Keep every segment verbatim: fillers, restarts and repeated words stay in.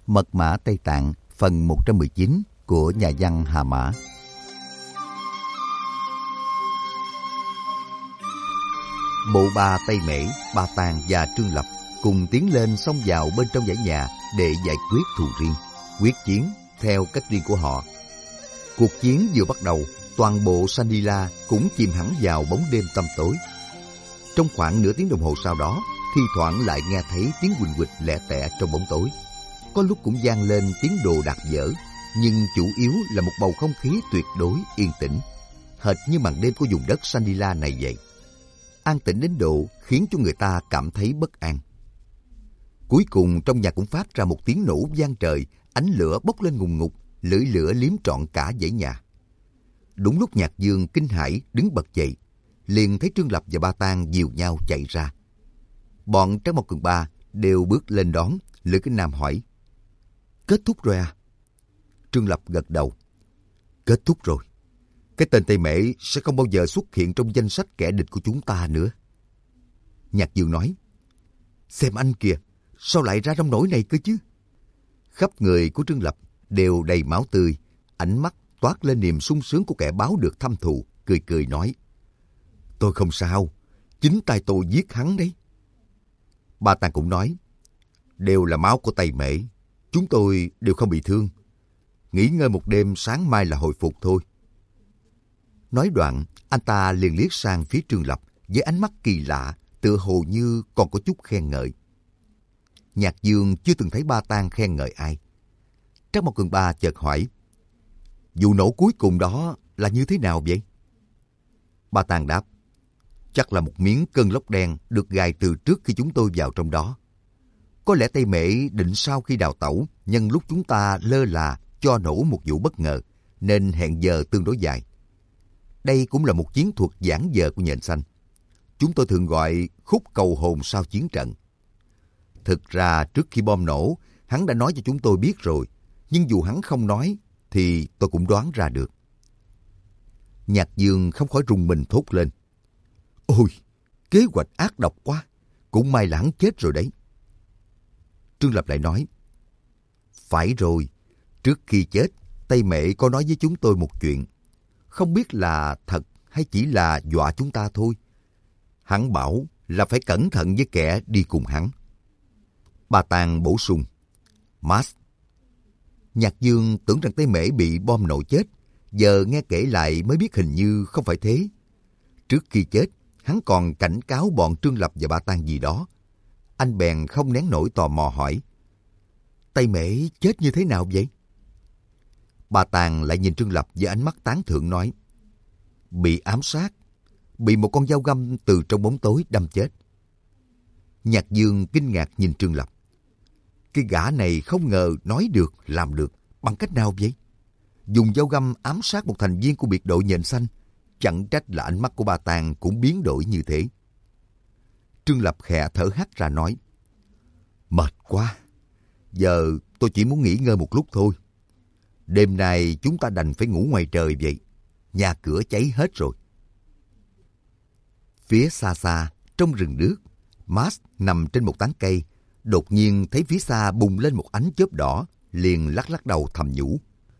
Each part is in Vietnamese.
Mật mã Tây Tạng phần một trăm mười chín của nhà văn Hà Mã. Bộ ba Tây Mễ, Ba Tàng và Trương Lập cùng tiến lên xông vào bên trong dãy nhà để giải quyết thù riêng, quyết chiến theo cách riêng của họ. Cuộc chiến vừa bắt đầu, toàn bộ Sandila cũng chìm hẳn vào bóng đêm tăm tối. Trong khoảng nửa tiếng đồng hồ sau đó, thi thoảng lại nghe thấy tiếng huỳnh huỳnh lẹ tẻ trong bóng tối. Có lúc cũng vang lên tiếng đồ đạc dở, nhưng chủ yếu là một bầu không khí tuyệt đối yên tĩnh, hệt như màn đêm của vùng đất Sandila này vậy. An tĩnh đến độ khiến cho người ta cảm thấy bất an. Cuối cùng trong nhà cũng phát ra một tiếng nổ vang trời, ánh lửa bốc lên ngùn ngụt, lưỡi lửa liếm trọn cả dãy nhà. Đúng lúc Nhạc Dương kinh hãi đứng bật dậy, liền thấy Trương Lập và Ba Tang dìu nhau chạy ra. Bọn Trác Mộc Cường Ba đều bước lên đón. Lữ Kinh Nam hỏi: "Kết thúc rồi à?" Trương Lập gật đầu: "Kết thúc rồi. Cái tên Tây Mễ sẽ không bao giờ xuất hiện trong danh sách kẻ địch của chúng ta nữa." Nhạc Dương nói: "Xem anh kìa, sao lại ra nông nỗi này cơ chứ?" Khắp người của Trương Lập đều đầy máu tươi, ánh mắt toát lên niềm sung sướng của kẻ báo được thâm thù, cười cười nói: "Tôi không sao, chính tay tôi giết hắn đấy." Ba Tàng cũng nói: "Đều là máu của Tây Mễ, chúng tôi đều không bị thương. Nghỉ ngơi một đêm, sáng mai là hồi phục thôi." Nói đoạn, anh ta liền liếc sang phía Trương Lập với ánh mắt kỳ lạ, tựa hồ như còn có chút khen ngợi. Nhạc Dương chưa từng thấy Ba Tang khen ngợi ai. Trác Mộc Cường Ba chợt hỏi: "Vụ nổ cuối cùng đó là như thế nào vậy?" Ba Tang đáp: "Chắc là một miếng cơn lốc đen được gài từ trước khi chúng tôi vào trong đó. Có lẽ Tây Mễ định sau khi đào tẩu, nhân lúc chúng ta lơ là cho nổ một vụ bất ngờ, nên hẹn giờ tương đối dài. Đây cũng là một chiến thuật giản giờ của nhện xanh. Chúng tôi thường gọi khúc cầu hồn sau chiến trận. Thực ra trước khi bom nổ, hắn đã nói cho chúng tôi biết rồi, nhưng dù hắn không nói, thì tôi cũng đoán ra được." Nhạc Dương không khỏi rùng mình thốt lên: "Ôi, kế hoạch ác độc quá, cũng may là hắn chết rồi đấy." Trương Lập lại nói: "Phải rồi, trước khi chết, Tây Mễ có nói với chúng tôi một chuyện. Không biết là thật hay chỉ là dọa chúng ta thôi. Hắn bảo là phải cẩn thận với kẻ đi cùng hắn." Ba Tang bổ sung: "Mas." Nhạc Dương tưởng rằng Tây Mễ bị bom nổ chết, giờ nghe kể lại mới biết hình như không phải thế. Trước khi chết, hắn còn cảnh cáo bọn Trương Lập và Ba Tang gì đó. Anh bèn không nén nổi tò mò hỏi: "Tây Mễ chết như thế nào vậy?" Ba Tang lại nhìn Trương Lập với ánh mắt tán thưởng nói: "Bị ám sát, bị một con dao găm từ trong bóng tối đâm chết." Nhạc Dương kinh ngạc nhìn Trương Lập. Cái gã này không ngờ nói được, làm được, bằng cách nào vậy? Dùng dao găm ám sát một thành viên của biệt đội nhện xanh, chẳng trách là ánh mắt của Ba Tang cũng biến đổi như thế. Trương Lập khẽ thở hắt ra nói: "Mệt quá, giờ tôi chỉ muốn nghỉ ngơi một lúc thôi. Đêm nay chúng ta đành phải ngủ ngoài trời vậy, nhà cửa cháy hết rồi." Phía xa xa, trong rừng nước, Mas nằm trên một tán cây, đột nhiên thấy phía xa bùng lên một ánh chớp đỏ, liền lắc lắc đầu thầm nhủ: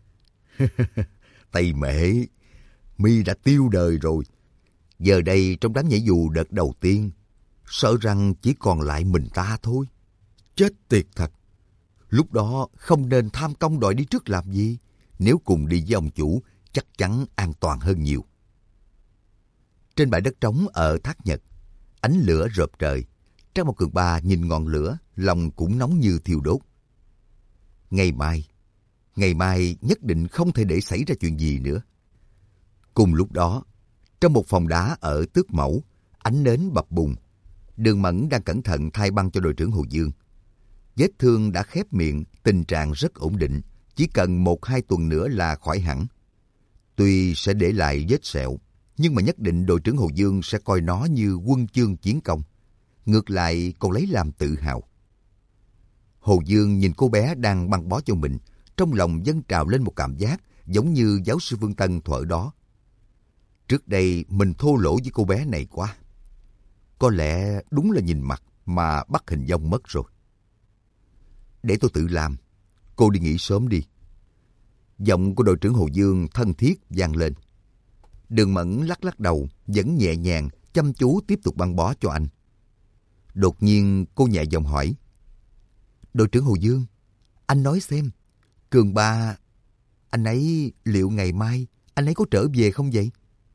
"Tây Mễ, mi đã tiêu đời rồi. Giờ đây trong đám nhảy dù đợt đầu tiên, sợ rằng chỉ còn lại mình ta thôi. Chết tiệt thật. Lúc đó không nên tham công đòi đi trước làm gì. Nếu cùng đi với ông chủ, chắc chắn an toàn hơn nhiều." Trên bãi đất trống ở Thác Nhật, ánh lửa rợp trời. Trác Mộc Cường Ba nhìn ngọn lửa, lòng cũng nóng như thiêu đốt. Ngày mai, ngày mai nhất định không thể để xảy ra chuyện gì nữa. Cùng lúc đó, trong một phòng đá ở Tước Mẫu, ánh nến bập bùng. Đường Mẫn đang cẩn thận thay băng cho đội trưởng Hồ Dương. Vết thương đã khép miệng, tình trạng rất ổn định, chỉ cần một hai tuần nữa là khỏi hẳn. Tuy sẽ để lại vết sẹo, nhưng mà nhất định đội trưởng Hồ Dương sẽ coi nó như huân chương chiến công. Ngược lại còn lấy làm tự hào. Hồ Dương nhìn cô bé đang băng bó cho mình, trong lòng dâng trào lên một cảm giác giống như giáo sư Vương Tân thuở đó. Trước đây mình thô lỗ với cô bé này quá. Có lẽ đúng là nhìn mặt mà bắt hình dong mất rồi. "Để tôi tự làm." cô đi nghỉ sớm đi. Giọng của đội trưởng Hồ Dương thân thiết vang lên. Đường Mẫn lắc lắc đầu, vẫn nhẹ nhàng, chăm chú tiếp tục băng bó cho anh. Đột nhiên cô nhẹ giọng hỏi. Đội trưởng Hồ Dương, anh nói xem, Cường Ba, anh ấy liệu ngày mai anh ấy có trở về không vậy?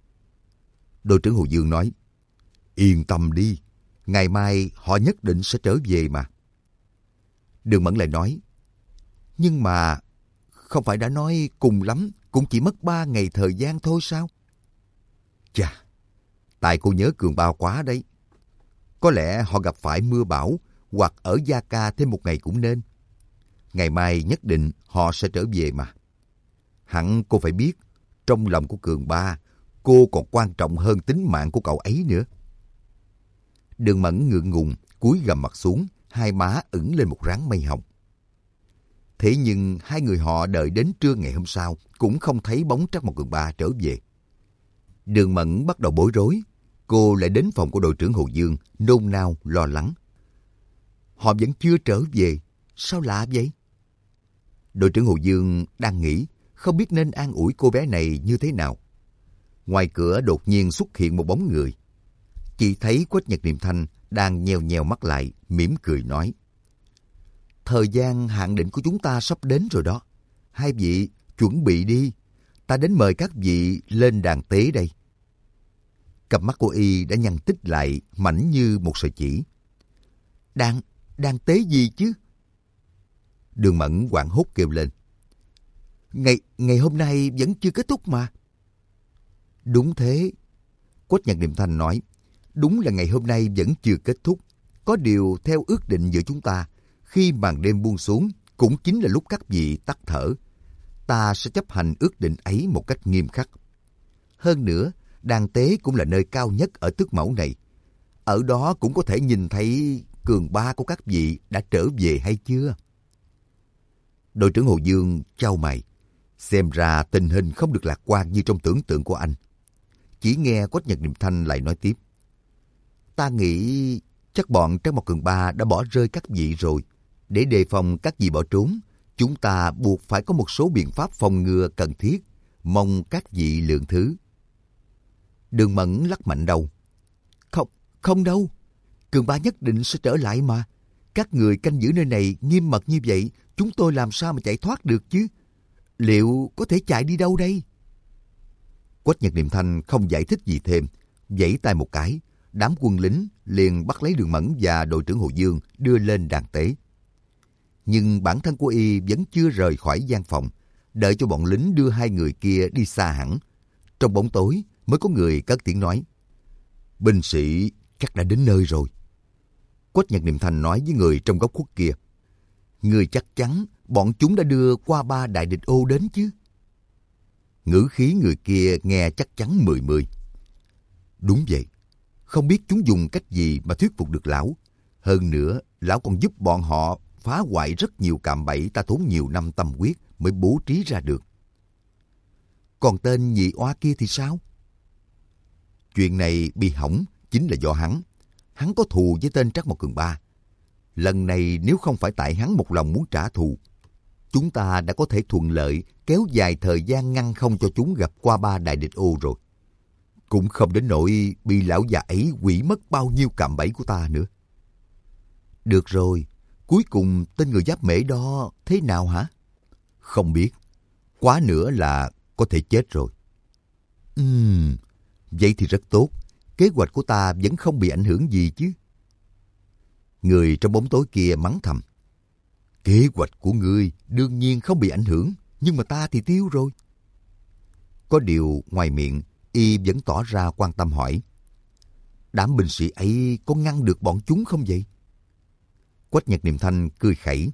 Đội trưởng Hồ Dương nói. Yên tâm đi, ngày mai họ nhất định sẽ trở về mà. Đường Mẫn lại nói. Nhưng mà không phải đã nói cùng lắm cũng chỉ mất ba ngày thời gian thôi sao? Chà, tại cô nhớ Cường Ba quá đấy. Có lẽ họ gặp phải mưa bão hoặc ở Gia Ca thêm một ngày cũng nên. Ngày mai nhất định họ sẽ trở về mà. Hẳn cô phải biết, trong lòng của Cường Ba, cô còn quan trọng hơn tính mạng của cậu ấy nữa. Đường Mẫn ngượng ngùng, cúi gằm mặt xuống, hai má ửng lên một ráng mây hồng. Thế nhưng hai người họ đợi đến trưa ngày hôm sau cũng không thấy bóng Trắc Mộc Cường Ba trở về. Đường Mẫn bắt đầu bối rối. Cô lại đến phòng của đội trưởng Hồ Dương, nôn nao lo lắng. Họ vẫn chưa trở về, sao lạ vậy? Đội trưởng Hồ Dương đang nghĩ, không biết nên an ủi cô bé này như thế nào. Ngoài cửa đột nhiên xuất hiện một bóng người. Chị thấy Quách Nhật Niệm Thanh đang nheo nheo mắt lại, mỉm cười nói. Thời gian hạn định của chúng ta sắp đến rồi đó. Hai vị chuẩn bị đi, ta đến mời các vị lên đàn tế đây. Cặp mắt của y đã nhăn tít lại, mảnh như một sợi chỉ. Đàn, đàn tế gì chứ? Đường Mẫn hoảng hốt kêu lên. Ngày, ngày hôm nay vẫn chưa kết thúc mà. Đúng thế. Quách Nhật Niệm Thanh nói. Đúng là ngày hôm nay vẫn chưa kết thúc. Có điều theo ước định giữa chúng ta, khi màn đêm buông xuống, cũng chính là lúc các vị tắt thở. Ta sẽ chấp hành ước định ấy một cách nghiêm khắc. Hơn nữa, đàn tế cũng là nơi cao nhất ở tước mẫu này. Ở đó cũng có thể nhìn thấy Cường Ba của các vị đã trở về hay chưa? Đội trưởng Hồ Dương chau mày. Xem ra tình hình không được lạc quan như trong tưởng tượng của anh. Chỉ nghe Quách Nhật Niệm Thanh lại nói tiếp. Ta nghĩ chắc bọn Trắc Mộc Cường Ba đã bỏ rơi các vị rồi. Để đề phòng các vị bỏ trốn, chúng ta buộc phải có một số biện pháp phòng ngừa cần thiết. Mong các vị lượng thứ. Đường Mẫn lắc mạnh đầu. Không, không đâu. Cường Ba nhất định sẽ trở lại mà. Các người canh giữ nơi này nghiêm mật như vậy, chúng tôi làm sao mà chạy thoát được chứ? Liệu có thể chạy đi đâu đây? Quách Nhật Niệm Thanh không giải thích gì thêm, vẫy tay một cái, đám quân lính liền bắt lấy Đường Mẫn và đội trưởng Hồ Dương đưa lên đàn tế. Nhưng bản thân của y vẫn chưa rời khỏi gian phòng, đợi cho bọn lính đưa hai người kia đi xa hẳn. Trong bóng tối mới có người cất tiếng nói. Binh sĩ chắc đã đến nơi rồi. Quách Nhật Niệm Thanh nói với người trong góc khuất kia. Người chắc chắn bọn chúng đã đưa qua ba đại địch ô đến chứ? Ngữ khí người kia nghe chắc chắn mười mười. Đúng vậy. Không biết chúng dùng cách gì mà thuyết phục được lão. Hơn nữa, lão còn giúp bọn họ phá hoại rất nhiều cạm bẫy ta tốn nhiều năm tâm huyết mới bố trí ra được. Còn tên nhị oa kia thì sao? Chuyện này bị hỏng chính là do hắn. Hắn có thù với tên Trắc Mộc Cường Ba. Lần này nếu không phải tại hắn một lòng muốn trả thù, chúng ta đã có thể thuận lợi kéo dài thời gian ngăn không cho chúng gặp qua ba đại địch ô rồi. Cũng không đến nỗi bị lão già ấy hủy mất bao nhiêu cạm bẫy của ta nữa. Được rồi, cuối cùng tên người Giáp Mễ đó thế nào hả? Không biết. Quá nữa là có thể chết rồi. Ừm, vậy thì rất tốt. Kế hoạch của ta vẫn không bị ảnh hưởng gì chứ. Người trong bóng tối kia mắng thầm. Kế hoạch của ngươi đương nhiên không bị ảnh hưởng, nhưng mà ta thì tiêu rồi. Có điều ngoài miệng, y vẫn tỏ ra quan tâm hỏi. Đám binh sĩ ấy có ngăn được bọn chúng không vậy? Quách Nhật Niệm Thanh cười khẩy.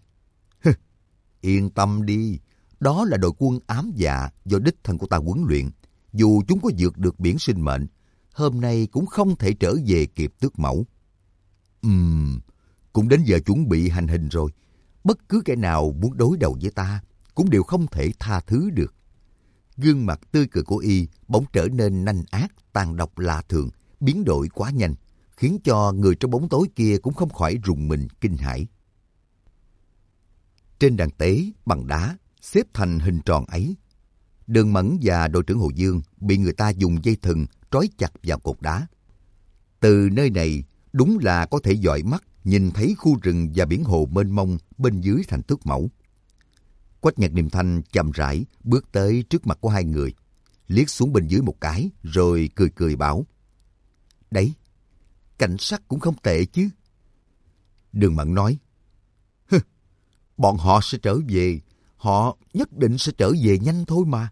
Yên tâm đi, đó là đội quân ám dạ do đích thân của ta huấn luyện. Dù chúng có vượt được biển sinh mệnh, hôm nay cũng không thể trở về kịp tước mẫu. Ừm, cũng đến giờ chuẩn bị hành hình rồi. Bất cứ kẻ nào muốn đối đầu với ta cũng đều không thể tha thứ được. Gương mặt tươi cười của y bỗng trở nên nanh ác, tàn độc lạ thường, biến đổi quá nhanh, khiến cho người trong bóng tối kia cũng không khỏi rùng mình kinh hãi. Trên đàn tế bằng đá xếp thành hình tròn ấy, Đường Mẫn và đội trưởng Hồ Dương bị người ta dùng dây thừng trói chặt vào cột đá. Từ nơi này đúng là có thể dõi mắt nhìn thấy khu rừng và biển hồ mênh mông bên dưới thành Tước Mẫu. Quách Nhật Điềm Thanh chậm rãi bước tới trước mặt của hai người, liếc xuống bên dưới một cái rồi cười cười bảo: "Đấy, cảnh sắc cũng không tệ chứ." Đường Mẫn nói: "Hừ, bọn họ sẽ trở về, họ nhất định sẽ trở về nhanh thôi mà."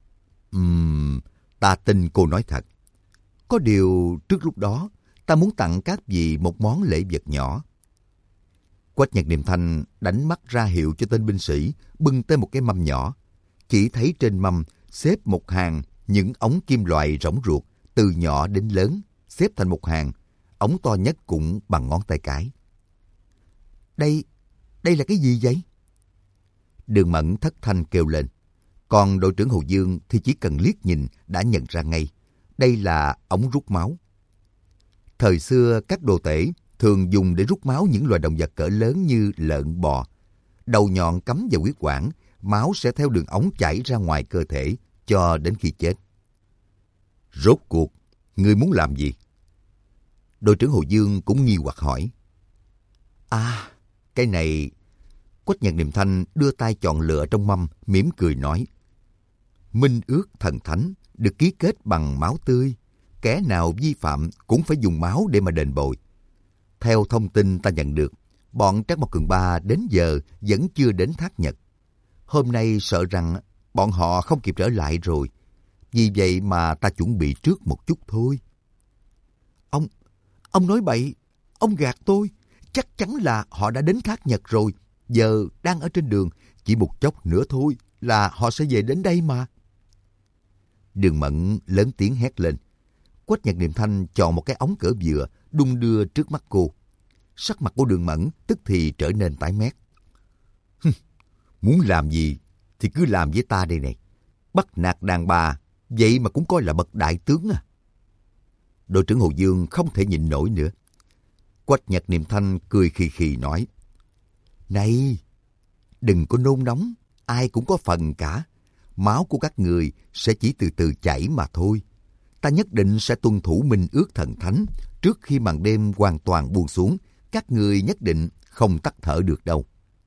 Ừm, ta tin cô nói thật. Có điều trước lúc đó, ta muốn tặng các vị một món lễ vật nhỏ. Quách Nhật Điềm Thanh đánh mắt ra hiệu cho tên binh sĩ bưng tới một cái mâm nhỏ. Chỉ thấy trên mâm xếp một hàng những ống kim loại rỗng ruột, từ nhỏ đến lớn, xếp thành một hàng, ống to nhất cũng bằng ngón tay cái. Đây, đây là cái gì vậy? Đường Mẫn thất thanh kêu lên. Còn đội trưởng Hồ Dương thì chỉ cần liếc nhìn đã nhận ra ngay. Đây là ống rút máu. Thời xưa các đồ tể thường dùng để rút máu những loài động vật cỡ lớn như lợn, bò. Đầu nhọn cắm vào huyết quản, máu sẽ theo đường ống chảy ra ngoài cơ thể cho đến khi chết. Rốt cuộc, ngươi muốn làm gì? Đội trưởng Hồ Dương cũng nghi hoặc hỏi. À, cái này... Quách Nhật Điềm Thanh đưa tay chọn lựa trong mâm, mỉm cười nói. Minh ước thần thánh được ký kết bằng máu tươi. Kẻ nào vi phạm cũng phải dùng máu để mà đền bồi. Theo thông tin ta nhận được, bọn Trác Mộc Cường Ba đến giờ vẫn chưa đến Thác Nhật. Hôm nay sợ rằng bọn họ không kịp trở lại rồi. Vì vậy mà ta chuẩn bị trước một chút thôi. Ông, ông nói bậy, ông gạt tôi. Chắc chắn là họ đã đến Thác Nhật rồi. Giờ đang ở trên đường, chỉ một chốc nữa thôi là họ sẽ về đến đây mà. Đường Mẫn lớn tiếng hét lên. Quách Nhật Điềm Thanh chọn một cái ống cỡ vừa, đung đưa trước mắt cô. Sắc mặt của Đường Mẫn tức thì trở nên tái mét. Muốn làm gì thì cứ làm với ta đây này. Bắt nạt đàn bà, vậy mà cũng coi là bậc đại tướng à. Đội trưởng Hồ Dương không thể nhịn nổi nữa. Quách Nhật Điềm Thanh cười khì khì nói. Này, đừng có nôn nóng, ai cũng có phần cả. Máu của các người sẽ chỉ từ từ chảy mà thôi. Ta nhất định sẽ tuân thủ minh ước thần thánh. Trước khi màn đêm hoàn toàn buông xuống, các người nhất định không tắt thở được đâu.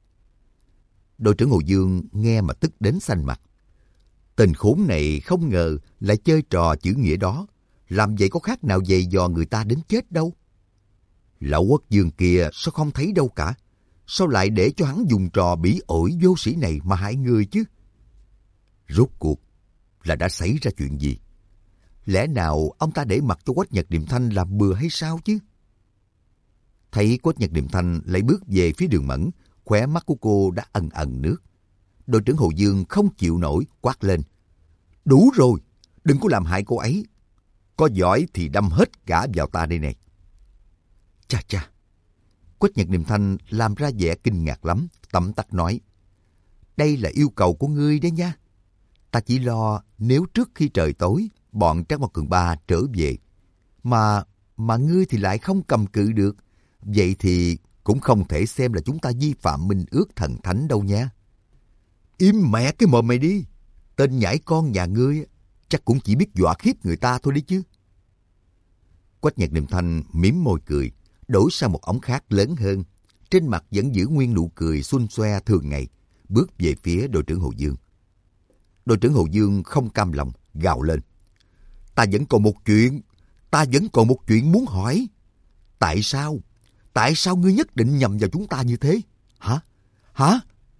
Đội trưởng Hồ Dương nghe mà tức đến xanh mặt. Tên khốn này không ngờ lại chơi trò chữ nghĩa đó. Làm vậy có khác nào dày dò người ta đến chết đâu. Lão Quốc Dương kia sao không thấy đâu cả. Sao lại để cho hắn dùng trò bỉ ổi vô sĩ này mà hại người chứ? Rốt cuộc là đã xảy ra chuyện gì? Lẽ nào ông ta để mặc cho Quách Nhật Điềm Thanh làm bừa hay sao chứ? Thấy Quách Nhật Điềm Thanh lại bước về phía Đường Mẫn, khóe mắt của cô đã ẩn ẩn nước. Đội trưởng Hồ Dương không chịu nổi, quát lên. Đủ rồi, đừng có làm hại cô ấy. Có giỏi thì đâm hết cả vào ta đây này. Chà chà. Quách Nhật Điềm Thanh làm ra vẻ kinh ngạc lắm, tấm tắc nói. Đây là yêu cầu của ngươi đấy nha. Ta chỉ lo nếu trước khi trời tối, bọn Trác Mộc Cường Ba trở về. Mà, mà ngươi thì lại không cầm cự được. Vậy thì cũng không thể xem là chúng ta vi phạm minh ước thần thánh đâu nha. Im mẹ cái mồm mày đi. Tên nhãi con nhà ngươi chắc cũng chỉ biết dọa khiếp người ta thôi đấy chứ. Quách Nhật Điềm Thanh mím môi cười, đổi sang một ống khác lớn hơn. Trên mặt vẫn giữ nguyên nụ cười xuân xoe thường ngày, bước về phía đội trưởng Hồ Dương. Đội trưởng Hồ Dương không cam lòng, gào lên. Ta vẫn còn một chuyện, ta vẫn còn một chuyện muốn hỏi. Tại sao? Tại sao ngươi nhất định nhầm vào chúng ta như thế? Hả? Hả?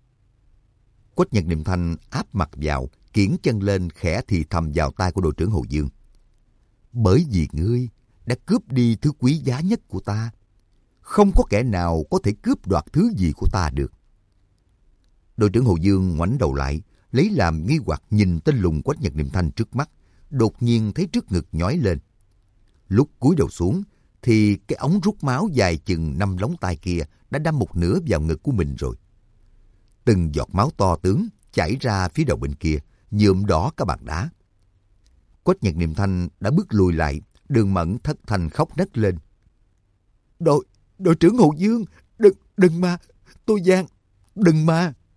Quách Nhật Điềm Thanh áp mặt vào, kiễng chân lên khẽ thì thầm vào tai của đội trưởng Hồ Dương. Bởi vì ngươi đã cướp đi thứ quý giá nhất của ta. Không có kẻ nào có thể cướp đoạt thứ gì của ta được. Đội trưởng Hồ Dương ngoảnh đầu lại, lấy làm nghi hoặc nhìn tên lùn Quách Nhật Điềm Thanh trước mắt, đột nhiên thấy trước ngực nhói lên. Lúc cúi đầu xuống, thì cái ống rút máu dài chừng năm lóng tay kia đã đâm một nửa vào ngực của mình rồi. Từng giọt máu to tướng chảy ra phía đầu bên kia, nhuộm đỏ cả bàn đá. Quách Nhật Điềm Thanh đã bước lùi lại, Đường Mẫn thất thanh khóc nấc lên. Đội, đội trưởng Hồ Dương, đừng, đừng mà, tôi gian, đừng mà.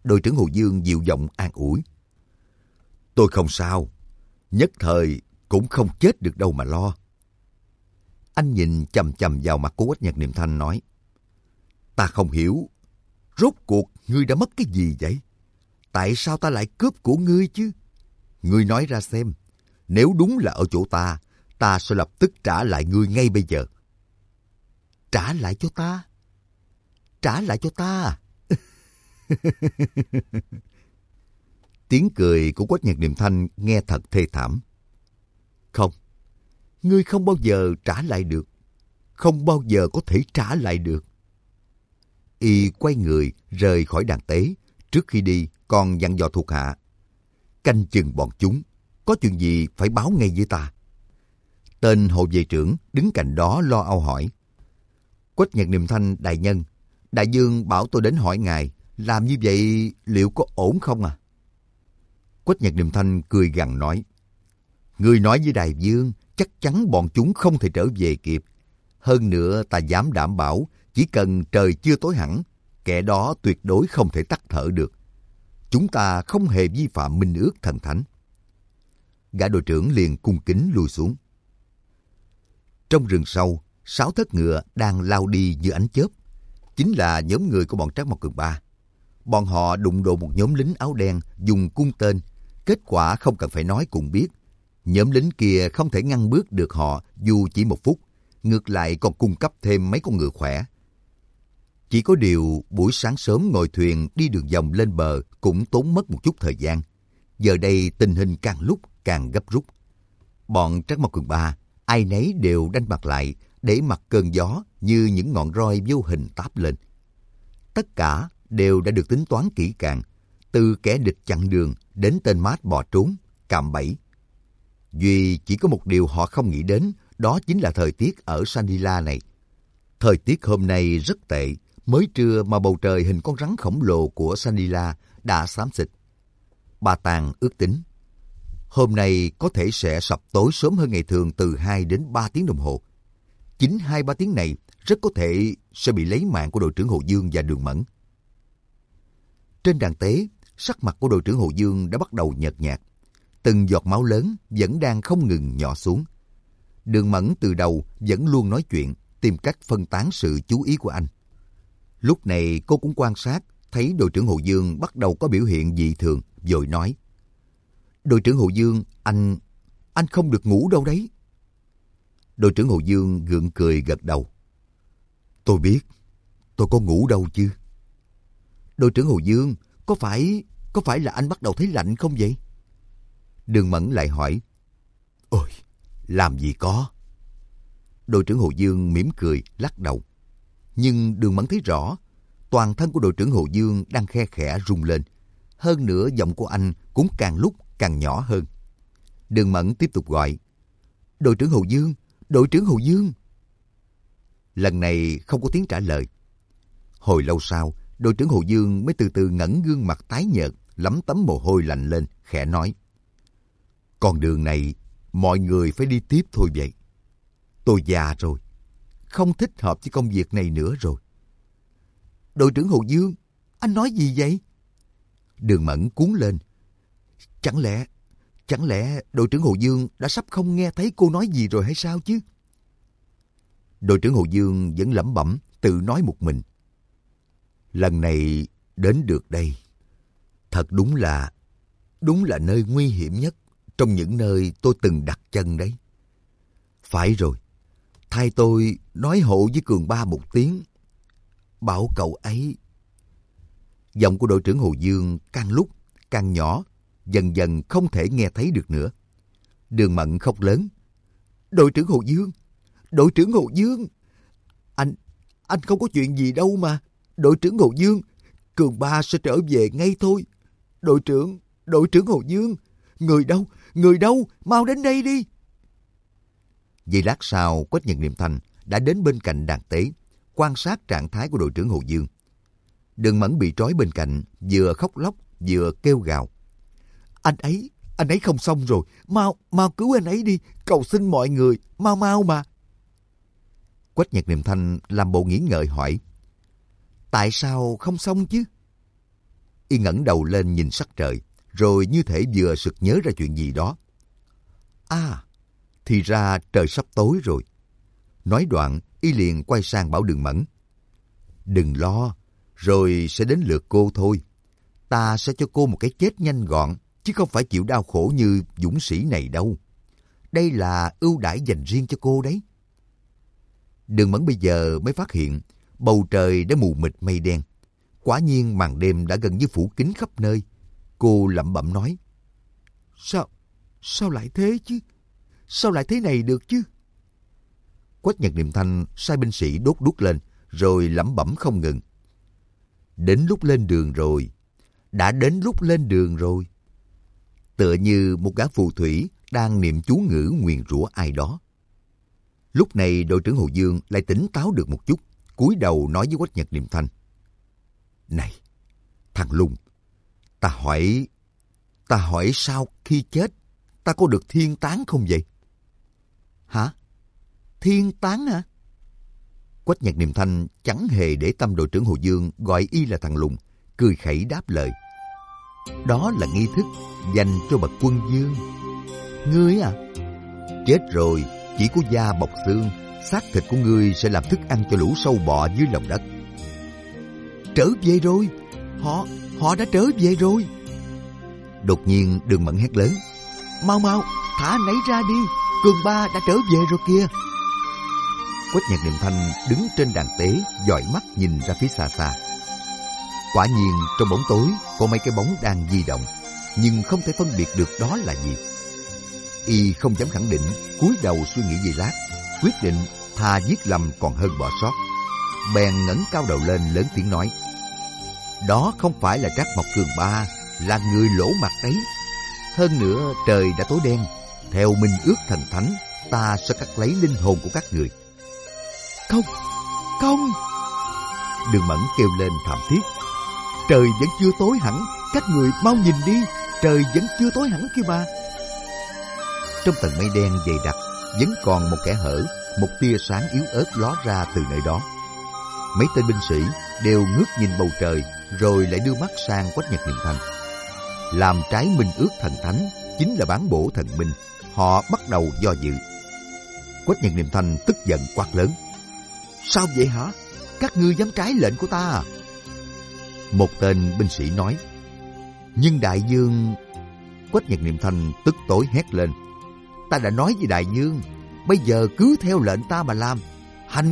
Đội trưởng Hồ Dương dịu giọng an ủi. Tôi không sao, nhất thời cũng không chết được đâu mà lo. Anh nhìn chằm chằm vào mặt của Quách Nhật Niệm Thanh nói. Ta không hiểu, rốt cuộc ngươi đã mất cái gì vậy? Tại sao ta lại cướp của ngươi chứ? Ngươi nói ra xem, nếu đúng là ở chỗ ta, ta sẽ lập tức trả lại ngươi ngay bây giờ. Trả lại cho ta? Trả lại cho ta? Tiếng cười của Quách Nhật Niệm Thanh nghe thật thê thảm. Không, ngươi không bao giờ trả lại được. Không bao giờ có thể trả lại được. Y quay người rời khỏi đàn tế, trước khi đi còn dặn dò thuộc hạ. Canh chừng bọn chúng, có chuyện gì phải báo ngay với ta. Tên hộ vệ trưởng đứng cạnh đó lo âu hỏi. Quách Nhật Niệm Thanh đại nhân, đại vương bảo tôi đến hỏi ngài, làm như vậy liệu có ổn không à? Quách Nhật Niệm Thanh cười gằn nói. Ngươi nói với đại vương, chắc chắn bọn chúng không thể trở về kịp. Hơn nữa ta dám đảm bảo, chỉ cần trời chưa tối hẳn, kẻ đó tuyệt đối không thể tắt thở được. Chúng ta không hề vi phạm minh ước thần thánh. Gã đội trưởng liền cung kính lui xuống. Trong rừng sâu, sáu thất ngựa đang lao đi như ánh chớp. Chính là nhóm người của bọn Trác Mộc Cường Ba. Bọn họ đụng độ một nhóm lính áo đen dùng cung tên. Kết quả không cần phải nói cũng biết. Nhóm lính kia không thể ngăn bước được họ dù chỉ một phút. Ngược lại còn cung cấp thêm mấy con ngựa khỏe. Chỉ có điều buổi sáng sớm ngồi thuyền đi đường vòng lên bờ cũng tốn mất một chút thời gian. Giờ đây tình hình càng lúc càng gấp rút. Bọn Trác Mộc Cường Ba ai nấy đều đanh mặt lại để mặc cơn gió như những ngọn roi vô hình táp lên. Tất cả đều đã được tính toán kỹ càng, từ kẻ địch chặn đường đến tên mát bò trốn, cạm bẫy. Duy chỉ có một điều họ không nghĩ đến, đó chính là thời tiết ở Sanila này. Thời tiết hôm nay rất tệ, mới trưa mà bầu trời hình con rắn khổng lồ của Sanila đã xám xịt. Ba Tàng ước tính, hôm nay có thể sẽ sập tối sớm hơn ngày thường từ hai đến ba tiếng đồng hồ. Chính hai ba tiếng này rất có thể sẽ bị lấy mạng của đội trưởng Hồ Dương và Đường Mẫn. Trên đàn tế, sắc mặt của đội trưởng Hồ Dương đã bắt đầu nhợt nhạt. Từng giọt máu lớn vẫn đang không ngừng nhỏ xuống. Đường Mẫn từ đầu vẫn luôn nói chuyện, tìm cách phân tán sự chú ý của anh. Lúc này cô cũng quan sát, thấy đội trưởng Hồ Dương bắt đầu có biểu hiện dị thường, vội nói. Đội trưởng Hồ Dương, anh... anh không được ngủ đâu đấy. Đội trưởng Hồ Dương gượng cười gật đầu. Tôi biết, tôi có ngủ đâu chứ. Đội trưởng Hồ Dương, có phải... có phải là anh bắt đầu thấy lạnh không vậy? Đường Mẫn lại hỏi. Ôi, làm gì có. Đội trưởng Hồ Dương mỉm cười, lắc đầu. Nhưng Đường Mẫn thấy rõ, toàn thân của đội trưởng Hồ Dương đang khe khẽ rung lên. Hơn nữa giọng của anh cũng càng lúc càng nhỏ hơn. Đường Mẫn tiếp tục gọi. Đội trưởng Hồ Dương, đội trưởng Hồ Dương. Lần này không có tiếng trả lời. Hồi lâu sau, đội trưởng Hồ Dương mới từ từ ngẩng gương mặt tái nhợt, lấm tấm mồ hôi lạnh lên, khẽ nói. Con đường này, mọi người phải đi tiếp thôi vậy. Tôi già rồi, không thích hợp với công việc này nữa rồi. Đội trưởng Hồ Dương, anh nói gì vậy? Đường Mẫn cuống lên. Chẳng lẽ, chẳng lẽ đội trưởng Hồ Dương đã sắp không nghe thấy cô nói gì rồi hay sao chứ? Đội trưởng Hồ Dương vẫn lẩm bẩm, tự nói một mình. Lần này đến được đây, thật đúng là, đúng là nơi nguy hiểm nhất trong những nơi tôi từng đặt chân đấy. Phải rồi, thay tôi nói hộ với Cường Ba một tiếng, bảo cậu ấy. Giọng của đội trưởng Hồ Dương càng lúc càng nhỏ, dần dần không thể nghe thấy được nữa. Đường Mẫn khóc lớn. Đội trưởng Hồ Dương, đội trưởng Hồ Dương, anh, anh không có chuyện gì đâu mà. Đội trưởng Hồ Dương, Cường Ba sẽ trở về ngay thôi. Đội trưởng, đội trưởng Hồ Dương, người đâu, người đâu, mau đến đây đi. Giây lát sau, Quách Nhật Niệm Thanh đã đến bên cạnh đàn tế, quan sát trạng thái của đội trưởng Hồ Dương. Đường Mẫn bị trói bên cạnh, vừa khóc lóc, vừa kêu gào. Anh ấy, anh ấy không xong rồi, mau, mau cứu anh ấy đi, cầu xin mọi người, mau mau mà. Quách Nhật Niệm Thanh làm bộ nghĩ ngợi hỏi. Tại sao không xong chứ? Y ngẩng đầu lên nhìn sắc trời, rồi như thể vừa sực nhớ ra chuyện gì đó. À, thì ra trời sắp tối rồi. Nói đoạn, Y liền quay sang bảo Đường Mẫn. Đừng lo, rồi sẽ đến lượt cô thôi. Ta sẽ cho cô một cái chết nhanh gọn, chứ không phải chịu đau khổ như dũng sĩ này đâu. Đây là ưu đãi dành riêng cho cô đấy. Đường Mẫn bây giờ mới phát hiện bầu trời đã mù mịt mây đen. Quả nhiên màn đêm đã gần như phủ kín khắp nơi. Cô lẩm bẩm nói. Sao, sao lại thế chứ? Sao lại thế này được chứ? Quách Nhật Niệm Thanh sai binh sĩ đốt đuốc lên, rồi lẩm bẩm không ngừng. Đến lúc lên đường rồi. Đã đến lúc lên đường rồi. Tựa như một gã phù thủy đang niệm chú ngữ nguyền rủa ai đó. Lúc này đội trưởng Hồ Dương lại tỉnh táo được một chút, cúi đầu nói với Quách Nhật Niệm Thanh. Này, thằng Lùng, ta hỏi, ta hỏi sao khi chết ta có được thiên tán không vậy? Hả? Thiên tán hả? Quách Nhật Niệm Thanh chẳng hề để tâm đội trưởng Hồ Dương gọi y là thằng Lùng, cười khẩy đáp lời. Đó là nghi thức dành cho bậc quân vương. Ngươi à? Chết rồi, chỉ có da bọc xương, xác thịt của ngươi sẽ làm thức ăn cho lũ sâu bọ dưới lòng đất. Trở về rồi, họ, họ đã trở về rồi. Đột nhiên Đường Mẫn hét lớn. Mau mau, thả anh ấy ra đi, Cường Ba đã trở về rồi kìa. Quách Nhật Niệm Thanh đứng trên đàn tế, dõi mắt nhìn ra phía xa xa. Quả nhiên trong bóng tối có mấy cái bóng đang di động, nhưng không thể phân biệt được đó là gì. Y không dám khẳng định, cúi đầu suy nghĩ giây lát, quyết định thà giết lầm còn hơn bỏ sót. Bèn ngẩng cao đầu lên lớn tiếng nói. Đó không phải là Trác Mộc Cường Ba, là người lỗ mặt đấy. Hơn nữa trời đã tối đen, theo minh ước thần thánh, ta sẽ cắt lấy linh hồn của các người. Không, không! Đường Mẫn kêu lên thảm thiết. Trời vẫn chưa tối hẳn, các người mau nhìn đi, trời vẫn chưa tối hẳn kia mà. Trong tầng mây đen dày đặc, vẫn còn một kẽ hở, một tia sáng yếu ớt ló ra từ nơi đó. Mấy tên binh sĩ đều ngước nhìn bầu trời, rồi lại đưa mắt sang Quách Nhật Niệm Thanh. Làm trái minh ước thần thánh chính là bán bổ thần minh, họ bắt đầu do dự. Quách Nhật Niệm Thanh tức giận quát lớn. Sao vậy hả? Các ngươi dám trái lệnh của ta à? Một tên binh sĩ nói. Nhưng đại vương... Quách Nhật Niệm Thanh tức tối hét lên. Ta đã nói với đại vương, bây giờ cứ theo lệnh ta mà làm. Hành!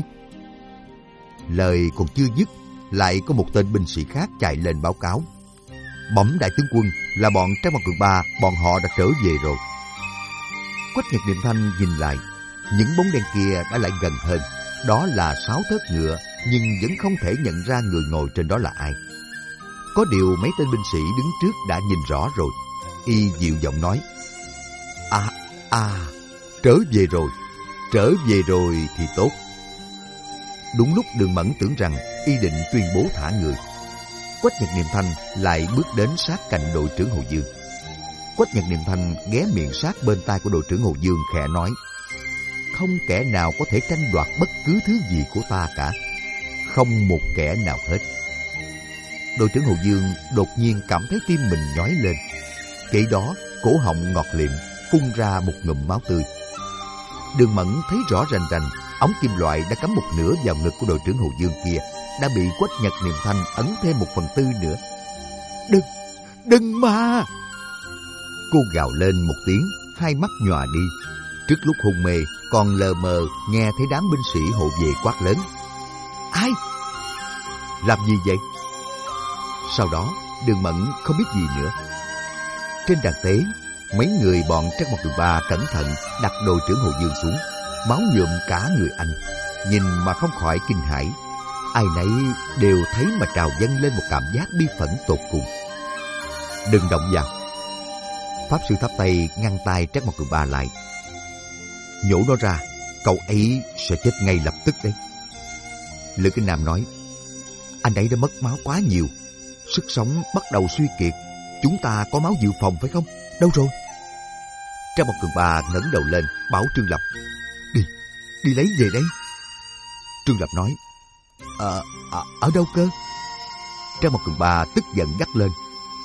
Lời còn chưa dứt, lại có một tên binh sĩ khác chạy lên báo cáo. Bẩm đại tướng quân, là bọn Trác Mộc Cường Ba, bọn họ đã trở về rồi. Quách Nhật Niệm Thanh nhìn lại, những bóng đen kia đã lại gần hơn. Đó là sáu thớt ngựa, nhưng vẫn không thể nhận ra người ngồi trên đó là ai. Có điều mấy tên binh sĩ đứng trước đã nhìn rõ rồi. Y dịu giọng nói. À, à, trở về rồi, trở về rồi thì tốt. Đúng lúc Đường Mẫn tưởng rằng y định tuyên bố thả người, Quách Nhật Niệm Thanh lại bước đến sát cạnh đội trưởng Hồ Dương. Quách Nhật Niệm Thanh ghé miệng sát bên tai của đội trưởng Hồ Dương khẽ nói. Không kẻ nào có thể tranh đoạt bất cứ thứ gì của ta cả. Không một kẻ nào hết. Đội trưởng Hồ Dương đột nhiên cảm thấy tim mình nhói lên. Kể đó, cổ họng ngọt liệm, phun ra một ngụm máu tươi. Đường Mẫn thấy rõ rành rành, ống kim loại đã cắm một nửa vào ngực của đội trưởng Hồ Dương kia đã bị Quách Nhật Niệm Thanh ấn thêm một phần tư nữa. Đừng, đừng mà! Cô gào lên một tiếng, hai mắt nhòa đi. Trước lúc hôn mê, còn lờ mờ nghe thấy đám binh sĩ hộ vệ quát lớn. Ai? Làm gì vậy? Sau đó, Đường Mẫn không biết gì nữa. Trên đàn tế, mấy người bọn Trác Mộc Cường Ba cẩn thận đặt đội trưởng Hồ Dương xuống, máu nhuộm cả người anh. Nhìn mà không khỏi kinh hãi. Ai nấy đều thấy mà trào dâng lên một cảm giác bi phẫn tột cùng. Đừng động vào. Pháp sư thắp tay ngăn tay Trác Mộc Cường Ba lại. Nhổ nó ra, cậu ấy sẽ chết ngay lập tức đấy. Lữ Kinh Nam nói. Anh ấy đã mất máu quá nhiều, sức sống bắt đầu suy kiệt. Chúng ta có máu dự phòng phải không? Đâu rồi? Trác Mộc Cường Ba ngẩng đầu lên, bảo Trương Lập. Đi, đi lấy về đây. Trương Lập nói. Ờ, à, ở đâu cơ? Trác Mộc Cường Ba tức giận gắt lên.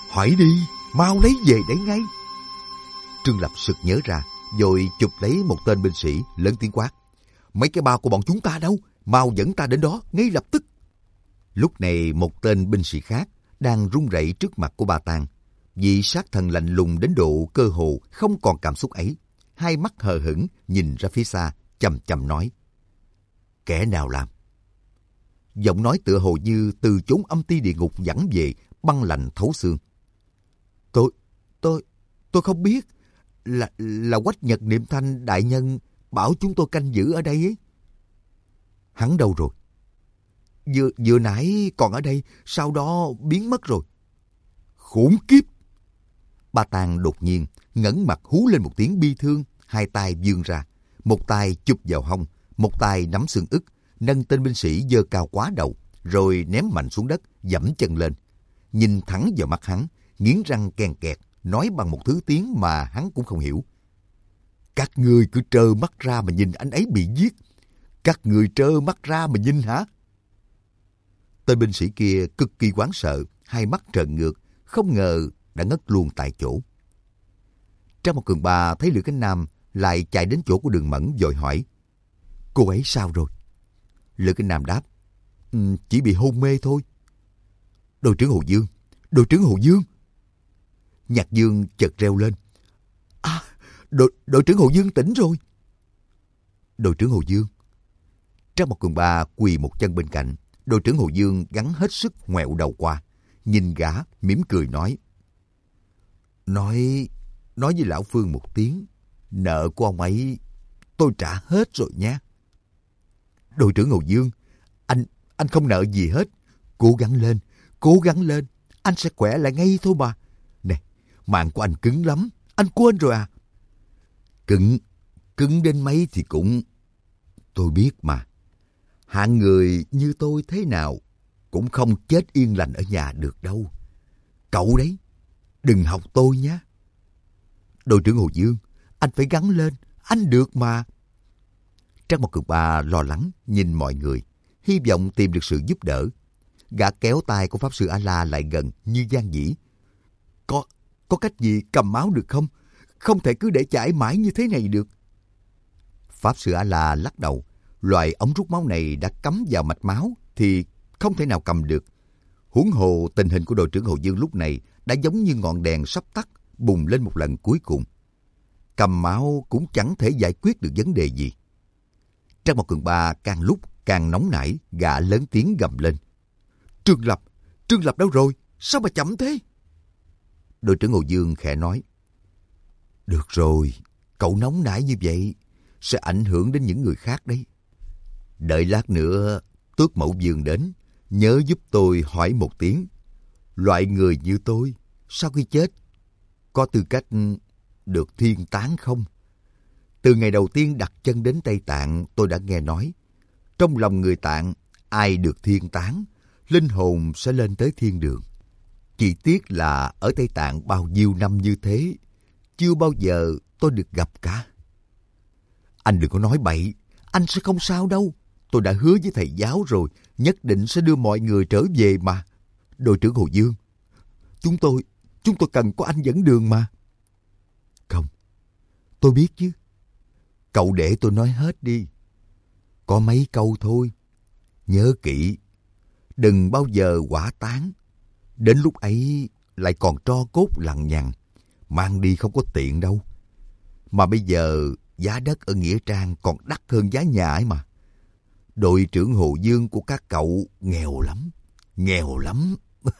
Hỏi đi, mau lấy về đấy ngay. Trương Lập sực nhớ ra, rồi chụp lấy một tên binh sĩ, lớn tiếng quát. Mấy cái bao của bọn chúng ta đâu? Mau dẫn ta đến đó, ngay lập tức. Lúc này một tên binh sĩ khác đang run rẩy trước mặt của Ba Tàng. Vị sát thần lạnh lùng đến độ cơ hồ không còn cảm xúc ấy. Hai mắt hờ hững nhìn ra phía xa, chầm chầm nói. Kẻ nào làm? Giọng nói tựa hồ như từ chốn âm ti địa ngục vẳng về, băng lạnh thấu xương. Tôi, tôi, tôi không biết. Là, là Quách Nhật Niệm Thanh đại nhân bảo chúng tôi canh giữ ở đây ấy. Hắn đâu rồi? Vừa, vừa nãy còn ở đây, sau đó biến mất rồi. Khốn kiếp! Ba Tàng đột nhiên ngẩng mặt hú lên một tiếng bi thương, hai tay vươn ra, một tay chụp vào hông, một tay nắm xương ức, nâng tên binh sĩ giơ cao quá đầu, rồi ném mạnh xuống đất, giẫm chân lên, nhìn thẳng vào mắt hắn, nghiến răng ken kẹt, nói bằng một thứ tiếng mà hắn cũng không hiểu. Các ngươi cứ trơ mắt ra mà nhìn anh ấy bị giết. Các ngươi trơ mắt ra mà nhìn hả? Tên binh sĩ kia cực kỳ hoảng sợ, hai mắt trợn ngược, không ngờ đã ngất luôn tại chỗ. Trang một Cường Ba thấy Lữ Cánh Nam lại chạy đến chỗ của Đường Mẫn vội hỏi. Cô ấy sao rồi? Lữ Cánh Nam đáp. Um, chỉ bị hôn mê thôi. Đội trưởng Hồ Dương! Đội trưởng Hồ Dương! Nhạc Dương chợt reo lên. À, đội, đội trưởng Hồ Dương tỉnh rồi. Đội trưởng Hồ Dương! Trang một Cường Ba quỳ một chân bên cạnh. Đội trưởng Hồ Dương gắng hết sức ngoẹo đầu qua, nhìn gã mỉm cười nói. Nói, nói với lão Phương một tiếng, nợ của ông ấy tôi trả hết rồi nha. Đội trưởng Hồ Dương, anh, anh không nợ gì hết. Cố gắng lên, cố gắng lên, anh sẽ khỏe lại ngay thôi mà. Nè, mạng của anh cứng lắm, anh quên rồi à? Cứng, cứng đến mấy thì cũng... Tôi biết mà. Hạng người như tôi thế nào cũng không chết yên lành ở nhà được đâu. Cậu đấy, đừng học tôi nhé. Đội trưởng Hồ Dương, anh phải gắng lên, anh được mà. Trang một Cường Ba lo lắng nhìn mọi người, hy vọng tìm được sự giúp đỡ. Gã kéo tay của Pháp Sư A-La lại gần như gian dĩ. Có, có cách gì cầm máu được không? Không thể cứ để chảy mãi như thế này được. Pháp Sư A-La lắc đầu. Loại ống rút máu này đã cắm vào mạch máu thì không thể nào cầm được. Huống hồ tình hình của đội trưởng Hồ Dương lúc này đã giống như ngọn đèn sắp tắt, bùng lên một lần cuối cùng. Cầm máu cũng chẳng thể giải quyết được vấn đề gì. Trang một Cường Ba càng lúc càng nóng nảy, gã lớn tiếng gầm lên. Trương Lập, Trương Lập đâu rồi? Sao mà chậm thế? Đội trưởng Hồ Dương khẽ nói. Được rồi, cậu nóng nảy như vậy sẽ ảnh hưởng đến những người khác đấy. Đợi lát nữa Tước Mẫu Dương đến, nhớ giúp tôi hỏi một tiếng. Loại người như tôi, sau khi chết, có tư cách được thiên táng không? Từ ngày đầu tiên đặt chân đến Tây Tạng, tôi đã nghe nói, trong lòng người Tạng, ai được thiên táng, linh hồn sẽ lên tới thiên đường. Chỉ tiếc là ở Tây Tạng bao nhiêu năm như thế, chưa bao giờ tôi được gặp cả. Anh đừng có nói bậy, anh sẽ không sao đâu. Tôi đã hứa với thầy giáo rồi, nhất định sẽ đưa mọi người trở về mà. Đội trưởng Hồ Dương, chúng tôi, chúng tôi cần có anh dẫn đường mà. Không, tôi biết chứ. Cậu để tôi nói hết đi. Có mấy câu thôi. Nhớ kỹ, đừng bao giờ hỏa táng. Đến lúc ấy lại còn tro cốt lằng nhằng, mang đi không có tiện đâu. Mà bây giờ giá đất ở Nghĩa Trang còn đắt hơn giá nhà ấy mà. Đội trưởng Hồ Dương của các cậu nghèo lắm, nghèo lắm.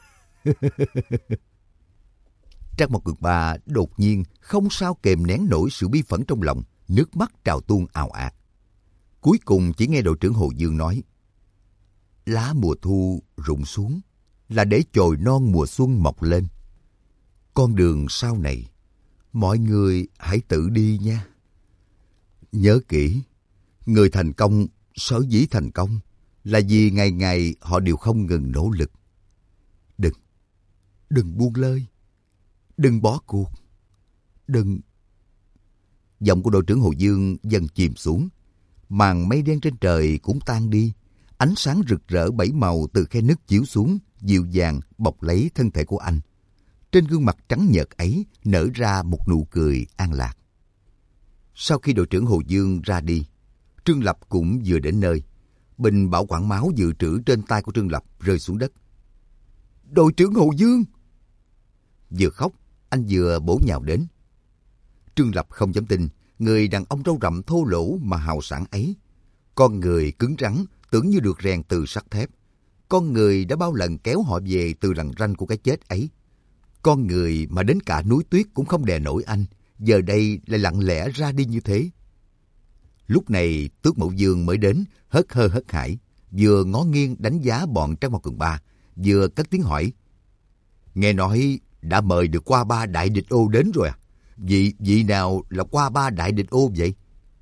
Trang một Cường Ba đột nhiên không sao kềm nén nổi sự bi phẫn trong lòng, nước mắt trào tuôn ào ạt. Cuối cùng chỉ nghe đội trưởng Hồ Dương nói, lá mùa thu rụng xuống là để chồi non mùa xuân mọc lên. Con đường sau này, mọi người hãy tự đi nha. Nhớ kỹ, người thành công sở dĩ thành công là vì ngày ngày họ đều không ngừng nỗ lực. Đừng, đừng buông lơi, đừng bỏ cuộc, đừng... Giọng của đội trưởng Hồ Dương dần chìm xuống, màn mây đen trên trời cũng tan đi, ánh sáng rực rỡ bảy màu từ khe nứt chiếu xuống, dịu dàng bọc lấy thân thể của anh. Trên gương mặt trắng nhợt ấy nở ra một nụ cười an lạc. Sau khi đội trưởng Hồ Dương ra đi, Trương Lập cũng vừa đến nơi. Bình bảo quản máu dự trữ trên tay của Trương Lập rơi xuống đất. Đội trưởng Hồ Dương! Vừa khóc, anh vừa bổ nhào đến. Trương Lập không dám tin, người đàn ông râu rậm thô lỗ mà hào sảng ấy. Con người cứng rắn, tưởng như được rèn từ sắt thép. Con người đã bao lần kéo họ về từ lằn ranh của cái chết ấy. Con người mà đến cả núi tuyết cũng không đè nổi anh, giờ đây lại lặng lẽ ra đi như thế. Lúc này Tước Mẫu Dương mới đến, hớt hơ hớt hải, vừa ngó nghiêng đánh giá bọn Trác Mao Cường Ba, vừa cất tiếng hỏi. Nghe nói đã mời được Qua Ba Đại Địch Ô đến rồi à? Vị, vị nào là Qua Ba Đại Địch Ô vậy?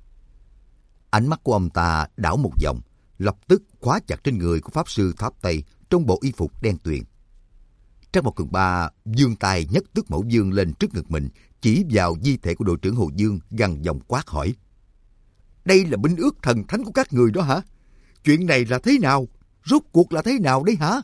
Ánh mắt của ông ta đảo một vòng, lập tức khóa chặt trên người của Pháp Sư Tháp Tây trong bộ y phục đen tuyền. Trác Mao Cường Ba giương tay nhấc Tước Mẫu Dương lên trước ngực mình, chỉ vào di thể của đội trưởng Hồ Dương, gằn giọng quát hỏi. Đây là binh ước thần thánh của các người đó hả? Chuyện này là thế nào? Rốt cuộc là thế nào đấy hả?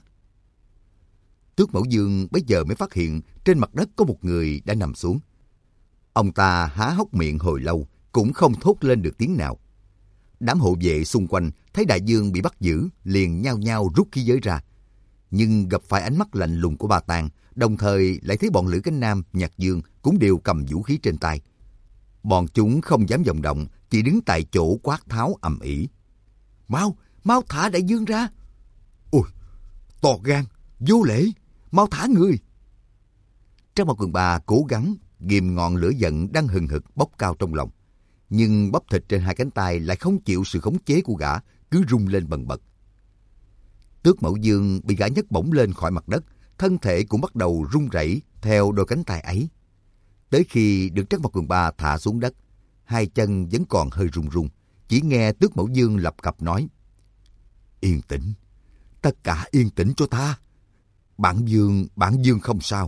Tước Mẫu Dương bấy giờ mới phát hiện trên mặt đất có một người đã nằm xuống. Ông ta há hốc miệng hồi lâu, cũng không thốt lên được tiếng nào. Đám hộ vệ xung quanh thấy đại dương bị bắt giữ, liền nhao nhao rút khí giới ra. Nhưng gặp phải ánh mắt lạnh lùng của Ba Tàng, đồng thời lại thấy bọn Lữ Cánh Nam, Nhạc Dương cũng đều cầm vũ khí trên tay. Bọn chúng không dám vọng động, chỉ đứng tại chỗ quát tháo ầm ĩ. Mau, mau thả đại dương ra! Ôi, to gan, vô lễ, mau thả người! Trác Mao Cường Ba cố gắng ghìm ngọn lửa giận đang hừng hực bốc cao trong lòng, nhưng bắp thịt trên hai cánh tay lại không chịu sự khống chế của gã, cứ rung lên bần bật. Tước Mẫu Dương bị gã nhấc bổng lên khỏi mặt đất, thân thể cũng bắt đầu rung rẩy theo đôi cánh tay ấy. Tới khi được Trác Mao Cường Ba thả xuống đất, hai chân vẫn còn hơi run run, chỉ nghe Tước Mẫu Dương lập cập nói. Yên tĩnh, tất cả yên tĩnh cho ta. Bản Dương, bản Dương không sao.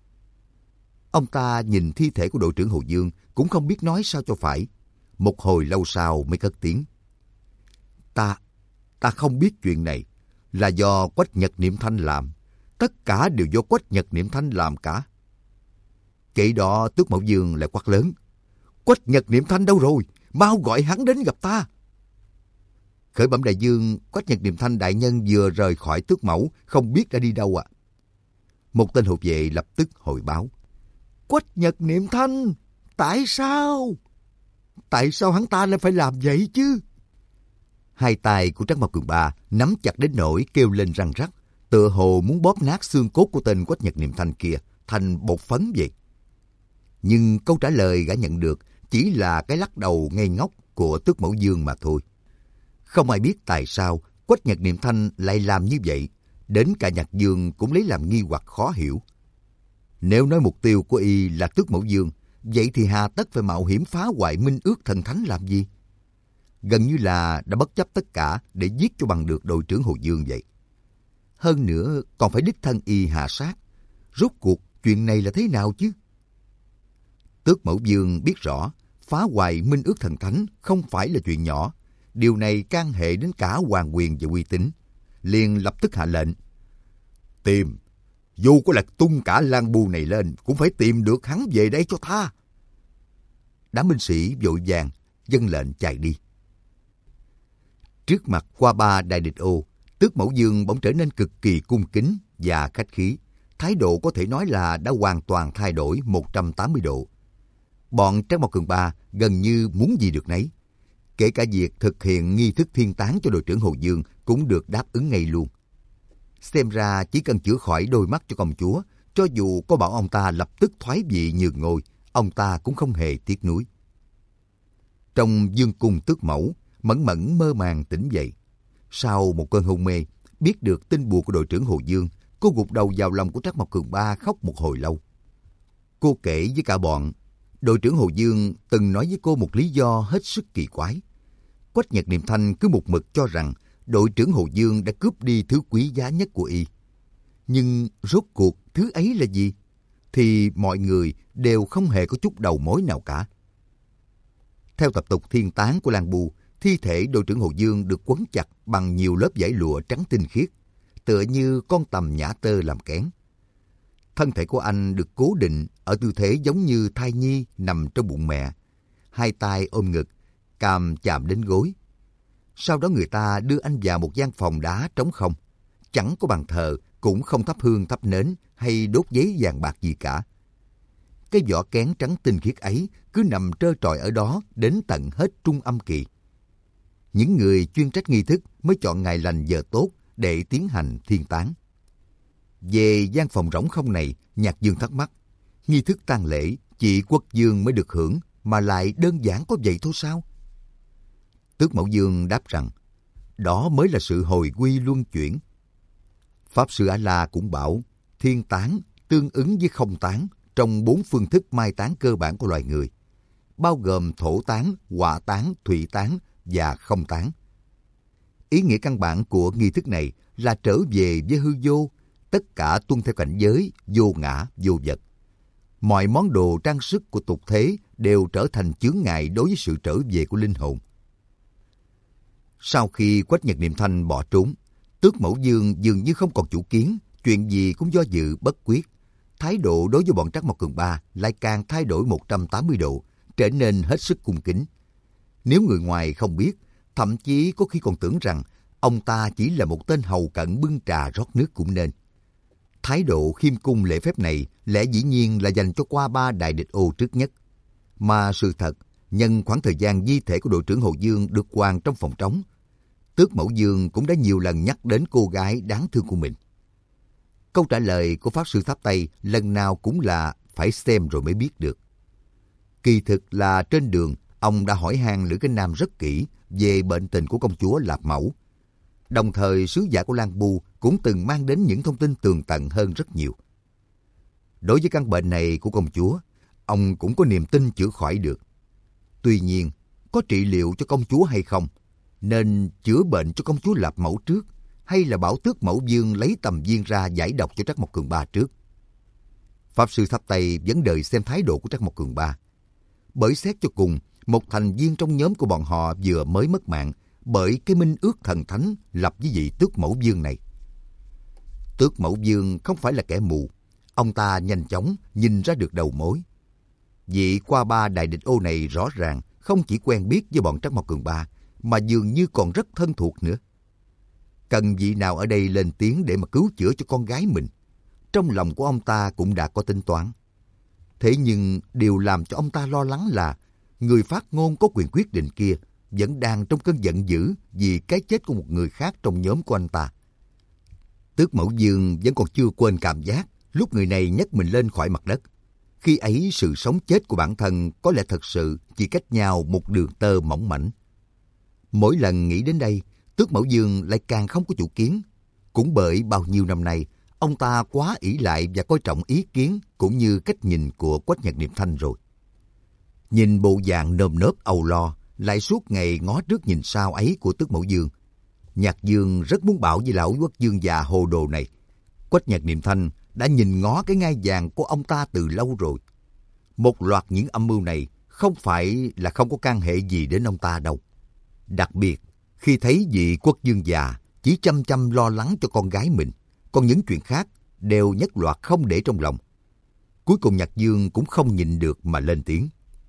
Ông ta nhìn thi thể của đội trưởng Hồ Dương, cũng không biết nói sao cho phải. Một hồi lâu sau mới cất tiếng. Ta, ta không biết chuyện này là do Quách Nhật Niệm Thanh làm. Tất cả đều do Quách Nhật Niệm Thanh làm cả. Kể đó Tước Mẫu Dương lại quát lớn. Quách Nhật Niệm Thanh đâu rồi? Mau gọi hắn đến gặp ta. Khởi bẩm đại dương, Quách Nhật Niệm Thanh đại nhân vừa rời khỏi Tước Mẫu, không biết đã đi đâu ạ. À? Một tên hộ vệ lập tức hồi báo. Quách Nhật Niệm Thanh, tại sao? Tại sao hắn ta lại phải làm vậy chứ? Hai tay của Trác Mao Cường Ba nắm chặt đến nỗi kêu lên răng rắc, tựa hồ muốn bóp nát xương cốt của tên Quách Nhật Niệm Thanh kia thành bột phấn vậy. Nhưng câu trả lời gã nhận được chỉ là cái lắc đầu ngây ngốc của Tước Mẫu Dương mà thôi. Không ai biết tại sao Quách Nhật Niệm Thanh lại làm như vậy, đến cả Nhạc Dương cũng lấy làm nghi hoặc khó hiểu. Nếu nói mục tiêu của y là Tước Mẫu Dương, vậy thì hà tất phải mạo hiểm phá hoại minh ước thần thánh làm gì? Gần như là đã bất chấp tất cả để giết cho bằng được đội trưởng Hồ Dương vậy. Hơn nữa còn phải đích thân y hạ sát. Rốt cuộc chuyện này là thế nào chứ? Tước Mẫu Dương biết rõ phá hoại minh ước thần thánh không phải là chuyện nhỏ. Điều này can hệ đến cả hoàng quyền và uy tín. Liền lập tức hạ lệnh. Tìm, dù có lật tung cả Lan Bu này lên, cũng phải tìm được hắn về đây cho ta. Đám binh sĩ vội vàng vâng lệnh chạy đi. Trước mặt Qua Ba Đại Địch Ô, Tước Mẫu Dương bỗng trở nên cực kỳ cung kính và khách khí. Thái độ có thể nói là đã hoàn toàn thay đổi một trăm tám mươi độ. Bọn Trác Mao Cường Ba gần như muốn gì được nấy. Kể cả việc thực hiện nghi thức thiên táng cho đội trưởng Hồ Dương cũng được đáp ứng ngay luôn. Xem ra chỉ cần chữa khỏi đôi mắt cho công chúa, cho dù có bảo ông ta lập tức thoái vị nhường ngôi, ông ta cũng không hề tiếc nuối. Trong dương cung Tước Mẫu, Mẫn Mẫn mơ màng tỉnh dậy. Sau một cơn hôn mê, biết được tin buồn của đội trưởng Hồ Dương, cô gục đầu vào lòng của Trác Mao Cường Ba khóc một hồi lâu. Cô kể với cả bọn, đội trưởng Hồ Dương từng nói với cô một lý do hết sức kỳ quái. Quách Nhật Niệm Thanh cứ một mực cho rằng đội trưởng Hồ Dương đã cướp đi thứ quý giá nhất của y. Nhưng rốt cuộc thứ ấy là gì? Thì mọi người đều không hề có chút đầu mối nào cả. Theo tập tục thiên táng của Lan Bu, thi thể đội trưởng Hồ Dương được quấn chặt bằng nhiều lớp vải lụa trắng tinh khiết, tựa như con tằm nhã tơ làm kén. Thân thể của anh được cố định ở tư thế giống như thai nhi nằm trong bụng mẹ. Hai tay ôm ngực, cằm chạm đến gối. Sau đó người ta đưa anh vào một gian phòng đá trống không. Chẳng có bàn thờ, cũng không thắp hương thắp nến hay đốt giấy vàng bạc gì cả. Cái vỏ kén trắng tinh khiết ấy cứ nằm trơ trọi ở đó đến tận hết trung âm kỳ. Những người chuyên trách nghi thức mới chọn ngày lành giờ tốt để tiến hành thiên táng. Về gian phòng rỗng không này, Nhạc Dương thắc mắc, nghi thức tang lễ chỉ Quốc Dương mới được hưởng mà lại đơn giản có vậy thôi sao? Tước Mẫu Dương đáp rằng, đó mới là sự hồi quy luân chuyển. Pháp Sư A-la cũng bảo, thiên táng tương ứng với không táng trong bốn phương thức mai táng cơ bản của loài người, bao gồm thổ táng, hỏa táng, thủy táng và không táng. Ý nghĩa căn bản của nghi thức này là trở về với hư vô, tất cả tuân theo cảnh giới, vô ngã, vô vật. Mọi món đồ trang sức của tục thế đều trở thành chướng ngại đối với sự trở về của linh hồn. Sau khi Quách Nhật Niệm Thanh bỏ trốn, Tước Mẫu Dương dường như không còn chủ kiến, chuyện gì cũng do dự bất quyết. Thái độ đối với bọn Trắc Mộc Cường Ba lại càng thay đổi một trăm tám mươi độ, trở nên hết sức cung kính. Nếu người ngoài không biết, thậm chí có khi còn tưởng rằng ông ta chỉ là một tên hầu cận bưng trà rót nước cũng nên. Thái độ khiêm cung lễ phép này lẽ dĩ nhiên là dành cho qua ba đại địch ô trước nhất. Mà sự thật, nhân khoảng thời gian di thể của đội trưởng Hồ Dương được quàng trong phòng trống, Tước Mẫu Dương cũng đã nhiều lần nhắc đến cô gái đáng thương của mình. Câu trả lời của Pháp Sư Tháp Tây lần nào cũng là phải xem rồi mới biết được. Kỳ thực là trên đường, ông đã hỏi han Lữ Kinh Nam rất kỹ về bệnh tình của công chúa Lạp Mẫu. Đồng thời sứ giả của Lan Bu cũng từng mang đến những thông tin tường tận hơn rất nhiều. Đối với căn bệnh này của công chúa, ông cũng có niềm tin chữa khỏi được. Tuy nhiên, có trị liệu cho công chúa hay không, nên chữa bệnh cho công chúa Lạp Mẫu trước, hay là bảo Tước Mẫu Dương lấy tầm viên ra giải độc cho Trắc Mộc Cường Ba trước? Pháp Sư Tháp Tây vẫn đợi xem thái độ của Trắc Mộc Cường Ba. Bởi xét cho cùng, một thành viên trong nhóm của bọn họ vừa mới mất mạng bởi cái minh ước thần thánh lập với vị Tước Mẫu Dương này. Tước Mẫu Dương không phải là kẻ mù, ông ta nhanh chóng nhìn ra được đầu mối. Vị qua ba đại địch ô này rõ ràng không chỉ quen biết với bọn Trắc Mộc Cường Ba, mà dường như còn rất thân thuộc nữa. Cần vị nào ở đây lên tiếng để mà cứu chữa cho con gái mình, trong lòng của ông ta cũng đã có tính toán. Thế nhưng điều làm cho ông ta lo lắng là người phát ngôn có quyền quyết định kia vẫn đang trong cơn giận dữ vì cái chết của một người khác trong nhóm của anh ta. Tước Mẫu Dương vẫn còn chưa quên cảm giác lúc người này nhấc mình lên khỏi mặt đất. Khi ấy sự sống chết của bản thân có lẽ thật sự chỉ cách nhau một đường tơ mỏng mảnh. Mỗi lần nghĩ đến đây, Tước Mẫu Dương lại càng không có chủ kiến. Cũng bởi bao nhiêu năm nay, ông ta quá ỷ lại và coi trọng ý kiến cũng như cách nhìn của Quách Nhật Niệm Thanh rồi. Nhìn bộ dạng nơm nớp âu lo, lại suốt ngày ngó trước nhìn sau ấy của Tước Mẫu Dương, Nhạc Dương rất muốn bảo với lão Quốc Dương già hồ đồ này, Quách Nhật Niệm Thanh đã nhìn ngó cái ngai vàng của ông ta từ lâu rồi. Một loạt những âm mưu này không phải là không có can hệ gì đến ông ta đâu. Đặc biệt, khi thấy vị Quốc Dương già chỉ chăm chăm lo lắng cho con gái mình, còn những chuyện khác đều nhất loạt không để trong lòng. Cuối cùng Nhạc Dương cũng không nhịn được mà lên tiếng.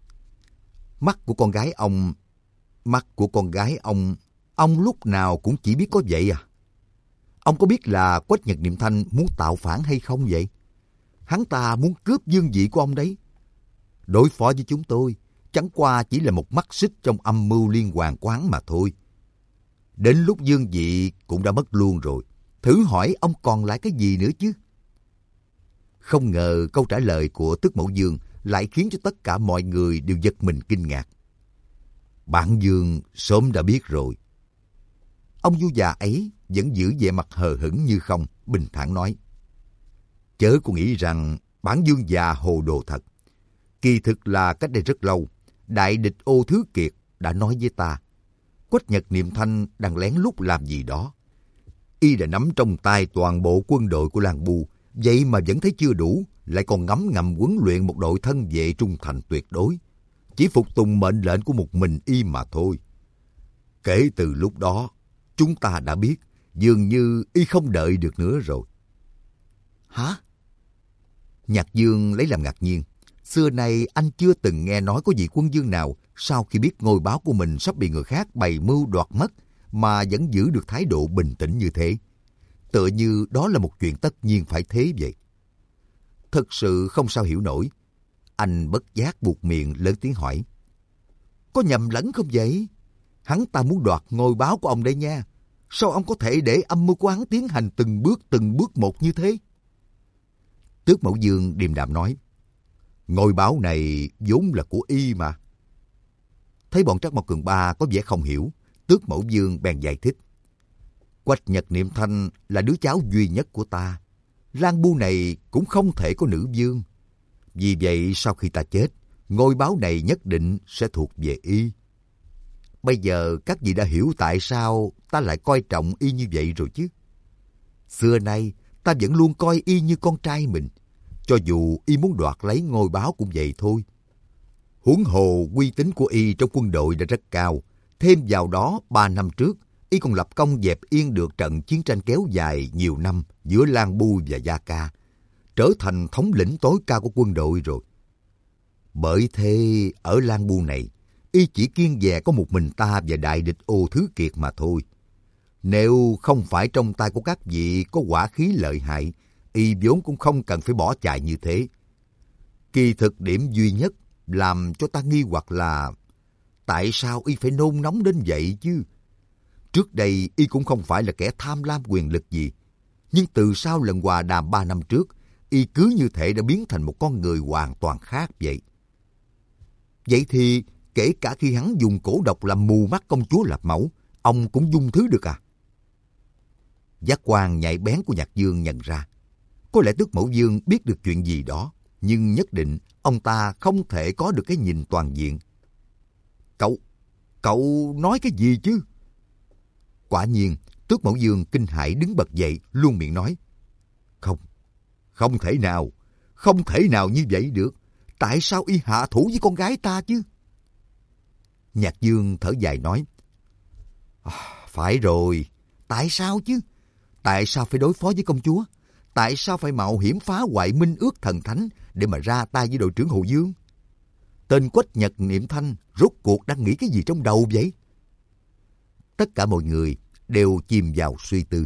Mắt của con gái ông... Mắt của con gái ông... Ông lúc nào cũng chỉ biết có vậy à? Ông có biết là Quách Nhật Niệm Thanh muốn tạo phản hay không vậy? Hắn ta muốn cướp vương vị của ông đấy. Đối phó với chúng tôi, chẳng qua chỉ là một mắt xích trong âm mưu liên hoàn quán mà thôi. Đến lúc vương vị cũng đã mất luôn rồi. Thử hỏi ông còn lại cái gì nữa chứ? Không ngờ câu trả lời của Tước Mẫu Dương lại khiến cho tất cả mọi người đều giật mình kinh ngạc. Bản Dương sớm đã biết rồi. Ông vua già ấy vẫn giữ vẻ mặt hờ hững như không, bình thản nói. Chớ có nghĩ rằng bản Dương già hồ đồ thật. Kỳ thực là cách đây rất lâu, đại địch Ô Thứ Kiệt đã nói với ta, Quách Nhật Niệm Thanh đang lén lút làm gì đó. Y đã nắm trong tay toàn bộ quân đội của Lan Bu, vậy mà vẫn thấy chưa đủ, lại còn ngấm ngầm huấn luyện một đội thân vệ trung thành tuyệt đối, chỉ phục tùng mệnh lệnh của một mình Y mà thôi. Kể từ lúc đó, chúng ta đã biết, dường như Y không đợi được nữa rồi. Hả? Nhạc Dương lấy làm ngạc nhiên. Xưa nay anh chưa từng nghe nói có vị quân vương nào sau khi biết ngôi báo của mình sắp bị người khác bày mưu đoạt mất mà vẫn giữ được thái độ bình tĩnh như thế. Tựa như đó là một chuyện tất nhiên phải thế vậy. Thật sự không sao hiểu nổi. Anh bất giác buột miệng lớn tiếng hỏi. Có nhầm lẫn không vậy? Hắn ta muốn đoạt ngôi báo của ông đây nha. Sao ông có thể để âm mưu của hắn tiến hành từng bước từng bước một như thế? Tước Mẫu Dương điềm đạm nói. Ngôi báo này vốn là của y mà. Thấy bọn Trác Mộc Cường Ba có vẻ không hiểu, Tước Mẫu Dương bèn giải thích. Quách Nhật Niệm Thanh là đứa cháu duy nhất của ta. Lang Bu này cũng không thể có nữ vương. Vì vậy sau khi ta chết, ngôi báo này nhất định sẽ thuộc về y. Bây giờ các vị đã hiểu tại sao ta lại coi trọng y như vậy rồi chứ. Xưa nay ta vẫn luôn coi y như con trai mình. Cho dù y muốn đoạt lấy ngôi báo cũng vậy thôi. Huống hồ uy tín của y trong quân đội đã rất cao. Thêm vào đó ba năm trước, y còn lập công dẹp yên được trận chiến tranh kéo dài nhiều năm giữa Lang Bu và Gia Ca, trở thành thống lĩnh tối cao của quân đội rồi. Bởi thế, ở Lang Bu này, y chỉ kiêng dè có một mình ta và đại địch Ô Thứ Kiệt mà thôi. Nếu không phải trong tay của các vị có quả khí lợi hại, y vốn cũng không cần phải bỏ chạy như thế. Kỳ thực điểm duy nhất làm cho ta nghi hoặc là tại sao y phải nôn nóng đến vậy chứ? Trước đây y cũng không phải là kẻ tham lam quyền lực gì. Nhưng từ sau lần hòa đàm ba năm trước, y cứ như thể đã biến thành một con người hoàn toàn khác vậy. Vậy thì kể cả khi hắn dùng cổ độc làm mù mắt công chúa Lạp Mẫu, ông cũng dung thứ được à? Giác quan nhạy bén của Nhạc Dương nhận ra. Có lẽ Tước Mẫu Dương biết được chuyện gì đó, nhưng nhất định ông ta không thể có được cái nhìn toàn diện. Cậu, cậu nói cái gì chứ? Quả nhiên, Tước Mẫu Dương kinh hãi đứng bật dậy, luôn miệng nói. Không, không thể nào, không thể nào như vậy được. Tại sao y hạ thủ với con gái ta chứ? Nhạc Dương thở dài nói. À, phải rồi, tại sao chứ? Tại sao phải đối phó với công chúa? Tại sao phải mạo hiểm phá hoại minh ước thần thánh để mà ra tay với đội trưởng Hồ Dương? Tên Quách Nhật Niệm Thanh rốt cuộc đang nghĩ cái gì trong đầu vậy? Tất cả mọi người đều chìm vào suy tư.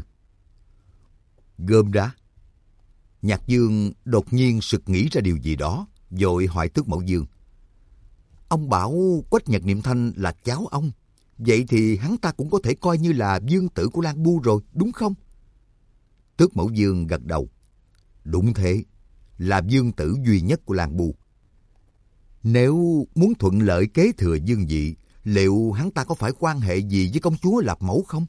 Gơm đã. Nhạc Dương đột nhiên sực nghĩ ra điều gì đó, vội hỏi Tước Mẫu Dương. Ông bảo Quách Nhật Niệm Thanh là cháu ông. Vậy thì hắn ta cũng có thể coi như là vương tử của Lang Bu rồi, đúng không? Tước Mẫu Dương gật đầu. Đúng thế, là vương tử duy nhất của Lang Bu. Nếu muốn thuận lợi kế thừa vương vị, liệu hắn ta có phải quan hệ gì với công chúa Lạp Mẫu không?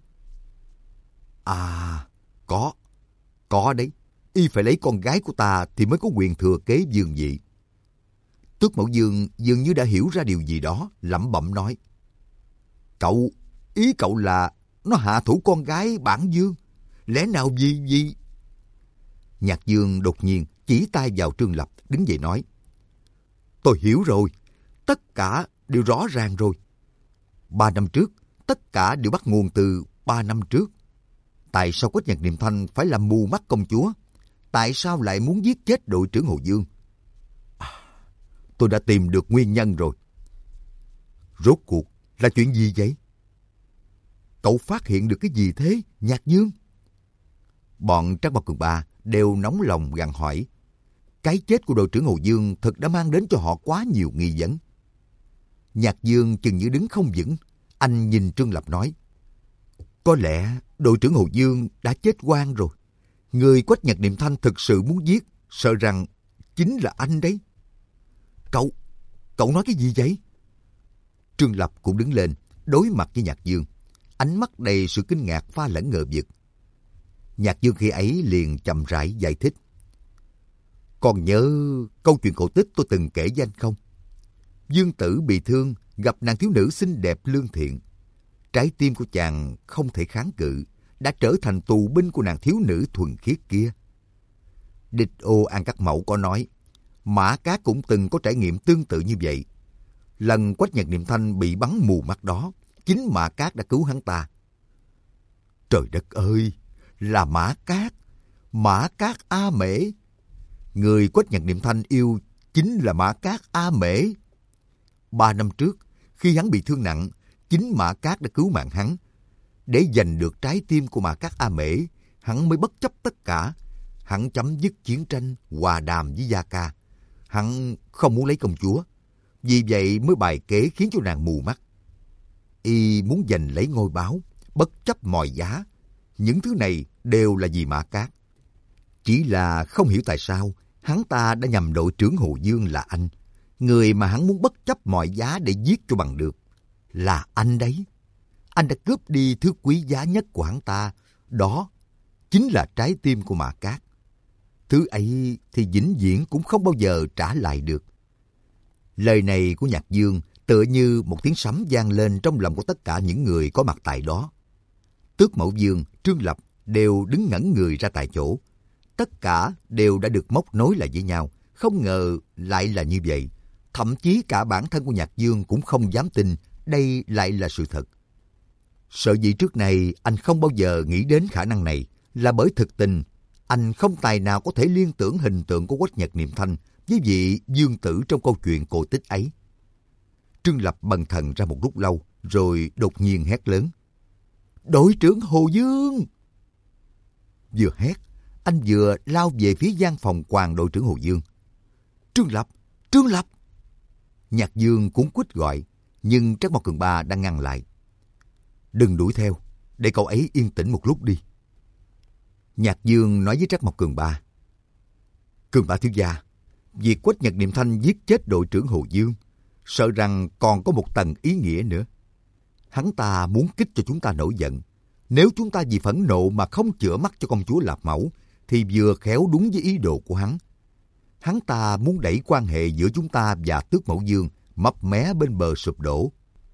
À, có. Có đấy. Y phải lấy con gái của ta thì mới có quyền thừa kế vương vị. Tước Mẫu Dương dường như đã hiểu ra điều gì đó, lẩm bẩm nói. Cậu, ý cậu là nó hạ thủ con gái bản vương. Lẽ nào vì vì... Nhạc Dương đột nhiên chỉ tay vào Trương Lập, đứng dậy nói. Tôi hiểu rồi. Tất cả đều rõ ràng rồi. Ba năm trước, tất cả đều bắt nguồn từ ba năm trước. Tại sao Quách Nhật Niệm Thanh phải làm mù mắt công chúa? Tại sao lại muốn giết chết đội trưởng Hồ Dương? À, tôi đã tìm được nguyên nhân rồi. Rốt cuộc là chuyện gì vậy? Cậu phát hiện được cái gì thế, Nhạc Dương? Bọn Trác Mộc Cường Ba đều nóng lòng gằn hỏi. Cái chết của đội trưởng Hồ Dương thật đã mang đến cho họ quá nhiều nghi vấn. Nhạc Dương chừng như đứng không vững. Anh nhìn Trương Lập nói. Có lẽ đội trưởng Hồ Dương đã chết oan rồi. Người Quách Nhật Niệm Thanh thực sự muốn giết, sợ rằng chính là anh đấy. Cậu, cậu nói cái gì vậy? Trương Lập cũng đứng lên, đối mặt với Nhạc Dương. Ánh mắt đầy sự kinh ngạc pha lẫn ngờ vực. Nhạc Dương khi ấy liền chậm rãi giải thích. Còn nhớ câu chuyện cổ tích tôi từng kể với anh không? Dương tử bị thương, gặp nàng thiếu nữ xinh đẹp lương thiện. Trái tim của chàng không thể kháng cự, đã trở thành tù binh của nàng thiếu nữ thuần khiết kia. Địch Ô An Các Mẫu có nói, Mã Cát cũng từng có trải nghiệm tương tự như vậy. Lần Quách Nhật Niệm Thanh bị bắn mù mắt đó, chính Mã Cát đã cứu hắn ta. Trời đất ơi, là Mã Cát, Mã Cát A Mễ. Người Quách Nhật Niệm Thanh yêu chính là Mã Cát A Mễ. Ba năm trước, khi hắn bị thương nặng, chính Mã Cát đã cứu mạng hắn. Để giành được trái tim của Mã Cát A Mễ, hắn mới bất chấp tất cả. Hắn chấm dứt chiến tranh, hòa đàm với Gia Ca. Hắn không muốn lấy công chúa, vì vậy mới bài kế khiến cho nàng mù mắt. Y muốn giành lấy ngôi báo, bất chấp mọi giá. Những thứ này đều là vì Mã Cát. Chỉ là không hiểu tại sao hắn ta đã nhầm đội trưởng Hồ Dương là anh. Người mà hắn muốn bất chấp mọi giá để giết cho bằng được là anh đấy. Anh đã cướp đi thứ quý giá nhất của hắn ta. Đó chính là trái tim của Mã Cát. Thứ ấy thì vĩnh viễn cũng không bao giờ trả lại được. Lời này của Nhạc Dương tựa như một tiếng sấm vang lên trong lòng của tất cả những người có mặt tại đó. Tước Mẫu Dương, Trương Lập đều đứng ngẩn người ra tại chỗ. Tất cả đều đã được móc nối lại với nhau. Không ngờ lại là như vậy. Thậm chí cả bản thân của Nhạc Dương cũng không dám tin đây lại là sự thật. Sở dĩ trước này anh không bao giờ nghĩ đến khả năng này là bởi thực tình anh không tài nào có thể liên tưởng hình tượng của Quách Nhật Niệm Thanh với vị Dương tử trong câu chuyện cổ tích ấy. Trương Lập bần thần ra một lúc lâu rồi đột nhiên hét lớn: "Đội trưởng Hồ Dương!" Vừa hét, anh vừa lao về phía gian phòng quàng đội trưởng Hồ Dương. "Trương Lập! Trương Lập!" Nhạc Dương cuống quýt gọi, nhưng Trác Mộc Cường Ba đang ngăn lại. "Đừng đuổi theo, để cậu ấy yên tĩnh một lúc đi." Nhạc Dương nói với Trác Mộc Cường Ba: "Cường Ba thiếu gia, việc Quách Nhật Niệm Thanh giết chết đội trưởng Hồ Dương, sợ rằng còn có một tầng ý nghĩa nữa. Hắn ta muốn kích cho chúng ta nổi giận. Nếu chúng ta vì phẫn nộ mà không chữa mắt cho công chúa Lạp Mẫu, thì vừa khéo đúng với ý đồ của hắn. Hắn ta muốn đẩy quan hệ giữa chúng ta và Tước Mẫu Dương mấp mé bên bờ sụp đổ.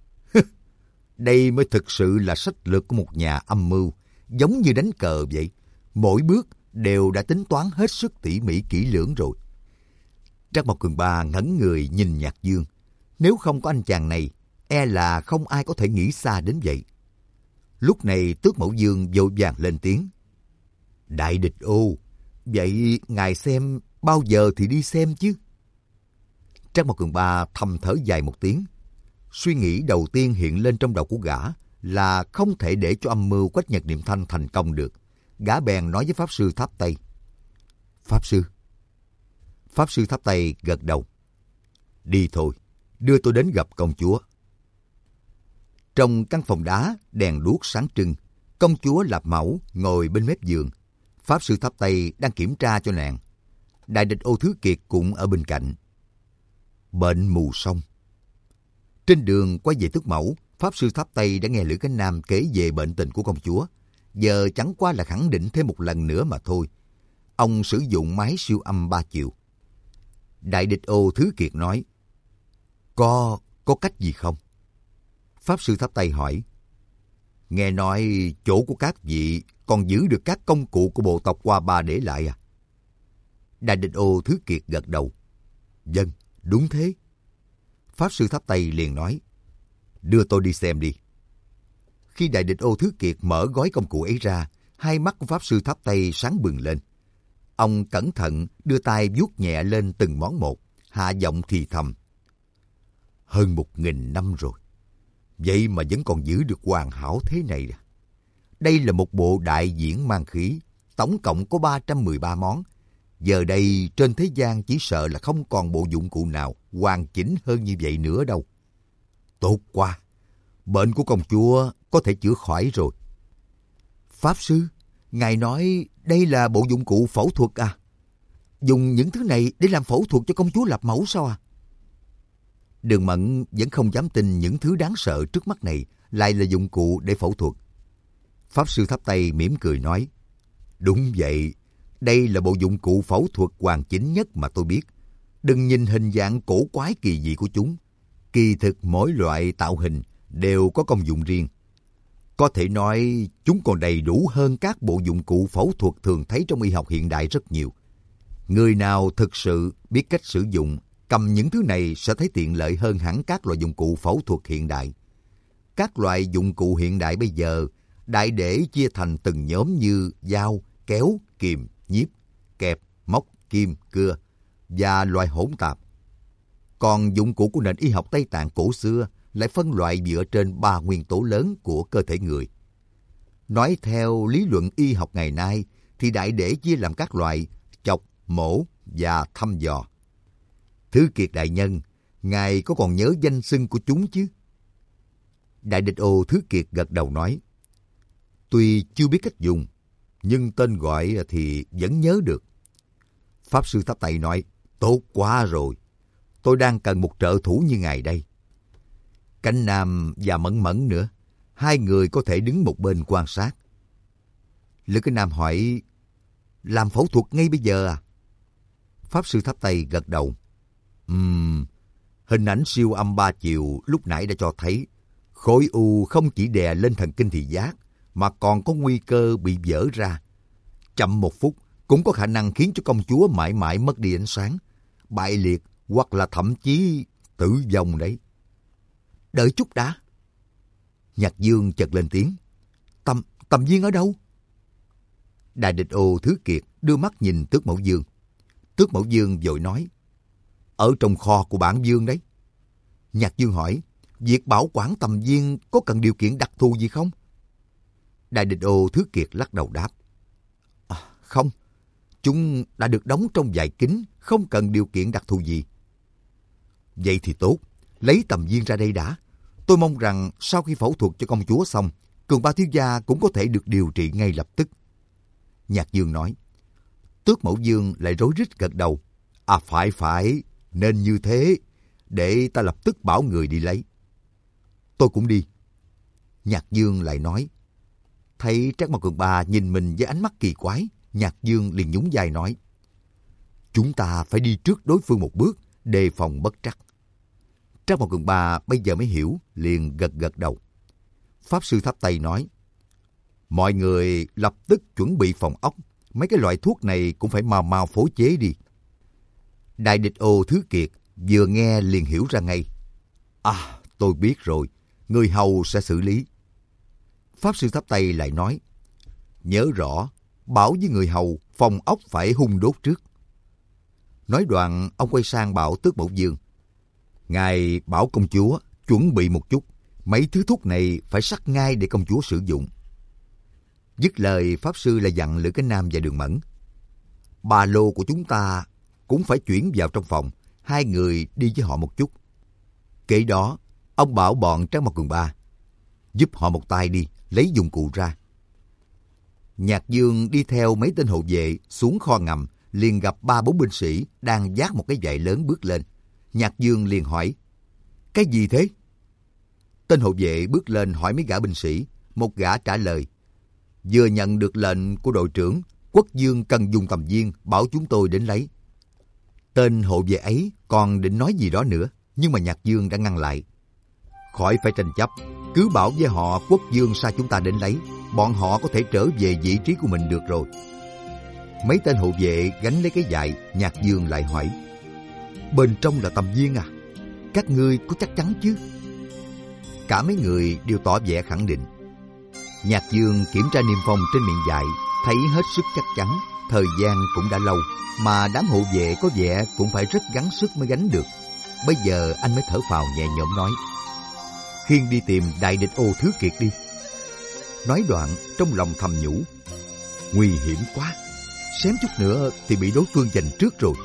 Đây mới thực sự là sách lược của một nhà âm mưu, giống như đánh cờ vậy. Mỗi bước đều đã tính toán hết sức tỉ mỉ kỹ lưỡng rồi." Trác Mộc Cường Ba ngẩn người nhìn Nhạc Dương. Nếu không có anh chàng này, e là không ai có thể nghĩ xa đến vậy. Lúc này Tước Mẫu Dương vội vàng lên tiếng: "Đại địch ô, vậy ngài xem bao giờ thì đi xem chứ?" Trác Mộc Cường Ba thầm thở dài một tiếng. Suy nghĩ đầu tiên hiện lên trong đầu của gã là không thể để cho âm mưu Quách Nhật Niệm Thanh thành công được. Gã bèn nói với Pháp Sư Tháp Tây: "Pháp Sư." Pháp Sư Tháp Tây gật đầu: "Đi thôi, đưa tôi đến gặp công chúa." Trong căn phòng đá, đèn đuốc sáng trưng, công chúa Lạp Mẫu ngồi bên mép giường. Pháp Sư Tháp Tây đang kiểm tra cho nàng. Đại địch Ô Thứ Kiệt cũng ở bên cạnh. Bệnh mù xong. Trên đường quay về Tước Mẫu, Pháp Sư Tháp Tây đã nghe Lữ Cánh Nam kể về bệnh tình của công chúa. Giờ chẳng qua là khẳng định thêm một lần nữa mà thôi. Ông sử dụng máy siêu âm ba chiều. Đại địch Ô Thứ Kiệt nói: Có, có cách gì không? Pháp Sư Tháp Tây hỏi: Nghe nói chỗ của các vị còn giữ được các công cụ của bộ tộc Hoa Ba để lại à? Đại địch Ô Thứ Kiệt gật đầu: Vâng, đúng thế. Pháp Sư Tháp Tây liền nói: Đưa tôi đi xem đi. Khi Đại địch Ô Thứ Kiệt mở gói công cụ ấy ra, hai mắt của Pháp Sư Tháp Tây sáng bừng lên. Ông cẩn thận đưa tay vuốt nhẹ lên từng món một, hạ giọng thì thầm: Hơn một nghìn năm rồi, vậy mà vẫn còn giữ được hoàn hảo thế này à? Đây là một bộ đại diễn mang khí, tổng cộng có ba trăm mười ba món. Giờ đây trên thế gian chỉ sợ là không còn bộ dụng cụ nào hoàn chỉnh hơn như vậy nữa đâu. Tốt quá, bệnh của công chúa có thể chữa khỏi rồi. Pháp Sư, ngài nói đây là bộ dụng cụ phẫu thuật à? Dùng những thứ này để làm phẫu thuật cho công chúa Lạp Mẫu sao à? Đường Mẫn vẫn không dám tin những thứ đáng sợ trước mắt này lại là dụng cụ để phẫu thuật. Pháp Sư Tháp Tây mỉm cười nói: Đúng vậy, đây là bộ dụng cụ phẫu thuật hoàn chỉnh nhất mà tôi biết. Đừng nhìn hình dạng cổ quái kỳ dị của chúng. Kỳ thực mỗi loại tạo hình đều có công dụng riêng. Có thể nói chúng còn đầy đủ hơn các bộ dụng cụ phẫu thuật thường thấy trong y học hiện đại rất nhiều. Người nào thực sự biết cách sử dụng, cầm những thứ này sẽ thấy tiện lợi hơn hẳn các loại dụng cụ phẫu thuật hiện đại. Các loại dụng cụ hiện đại bây giờ đại để chia thành từng nhóm như dao, kéo, kìm, nhíp, kẹp, móc, kim, cưa và loại hỗn tạp. Còn dụng cụ của nền y học Tây Tạng cổ xưa lại phân loại dựa trên ba nguyên tố lớn của cơ thể người. Nói theo lý luận y học ngày nay thì đại để chia làm các loại chọc, mổ và thăm dò. Thứ Kiệt đại nhân, ngài có còn nhớ danh xưng của chúng chứ? Đại Địch Ô Thứ Kiệt gật đầu nói, tuy chưa biết cách dùng, nhưng tên gọi thì vẫn nhớ được. Pháp Sư Tháp Tây nói, tốt quá rồi, tôi đang cần một trợ thủ như ngài đây. Cánh Nam và Mẫn Mẫn nữa, hai người có thể đứng một bên quan sát. Lữ Cái Nam hỏi, làm phẫu thuật ngay bây giờ à? Pháp Sư Tháp Tây gật đầu. Ừm, hình ảnh siêu âm ba chiều lúc nãy đã cho thấy khối u không chỉ đè lên thần kinh thị giác mà còn có nguy cơ bị vỡ ra. Chậm một phút cũng có khả năng khiến cho công chúa mãi mãi mất đi ánh sáng, bại liệt hoặc là thậm chí tử vong đấy. Đợi chút đã. Nhạc Dương chợt lên tiếng. Tầm, Tầm Viên ở đâu? Đại Địch Ô Thứ Kiệt đưa mắt nhìn Tước Mẫu Dương. Tước Mẫu Dương vội nói, ở trong kho của bản vương đấy. Nhạc Dương hỏi, việc bảo quản Tầm Viên có cần điều kiện đặc thù gì không? Đại Địch Ô Thứ Kiệt lắc đầu đáp, à, không, chúng đã được đóng trong vải kính, không cần điều kiện đặc thù gì. Vậy thì tốt, lấy Tầm Viên ra đây đã. Tôi mong rằng sau khi phẫu thuật cho công chúa xong, Cường Ba thiếu gia cũng có thể được điều trị ngay lập tức. Nhạc Dương nói. Tước Mẫu Dương lại rối rít gật đầu. À phải phải, nên như thế, để ta lập tức bảo người đi lấy. Tôi cũng đi. Nhạc Dương lại nói. Thấy Trác Mao Cường Ba nhìn mình với ánh mắt kỳ quái, Nhạc Dương liền nhún vai nói. Chúng ta phải đi trước đối phương một bước, đề phòng bất trắc. Trác Mao Cường Ba bây giờ mới hiểu, liền gật gật đầu. Pháp Sư Tháp Tây nói. Mọi người lập tức chuẩn bị phòng ốc, mấy cái loại thuốc này cũng phải mau mau phối chế đi. Đại Địch Ô Thứ Kiệt vừa nghe liền hiểu ra ngay. À, tôi biết rồi, người hầu sẽ xử lý. Pháp Sư Tháp Tây lại nói. Nhớ rõ, bảo với người hầu phòng ốc phải hun đốt trước. Nói đoạn, ông quay sang bảo Tước Mẫu Dương. Ngài bảo công chúa chuẩn bị một chút, mấy thứ thuốc này phải sắc ngay để công chúa sử dụng. Dứt lời, Pháp Sư lại dặn Lữ Cái Nam và Đường Mẫn. Ba lô của chúng ta cũng phải chuyển vào trong phòng, hai người đi với họ một chút. Kể đó, ông bảo bọn Trác Mao Cường Ba giúp họ một tay đi, lấy dụng cụ ra. Nhạc Dương đi theo mấy tên hộ vệ xuống kho ngầm, liền gặp ba bốn binh sĩ đang vác một cái vại lớn bước lên. Nhạc Dương liền hỏi, cái gì thế? Tên hộ vệ bước lên hỏi mấy gã binh sĩ, một gã trả lời, vừa nhận được lệnh của đội trưởng, Quốc Dương cần dùng Tầm Viên, bảo chúng tôi đến lấy. Tên hộ vệ ấy còn định nói gì đó nữa, nhưng mà Nhạc Dương đã ngăn lại. Khỏi phải tranh chấp, cứ bảo với họ Quốc Dương sai chúng ta đến lấy, bọn họ có thể trở về vị trí của mình được rồi. Mấy tên hộ vệ gánh lấy cái vại, Nhạc Dương lại hỏi, bên trong là Tầm Viên à? Các ngươi có chắc chắn chứ? Cả mấy người đều tỏ vẻ khẳng định. Nhạc Dương kiểm tra niêm phong trên miệng vại, thấy hết sức chắc chắn. Thời gian cũng đã lâu, mà đám hộ vệ có vẻ cũng phải rất gắng sức mới gánh được. Bây giờ anh mới thở phào nhẹ nhõm nói, khiêng đi tìm Đại Địch Ô Thứ Kiệt đi. Nói đoạn trong lòng thầm nhủ, nguy hiểm quá, xém chút nữa thì bị đối phương giành trước rồi.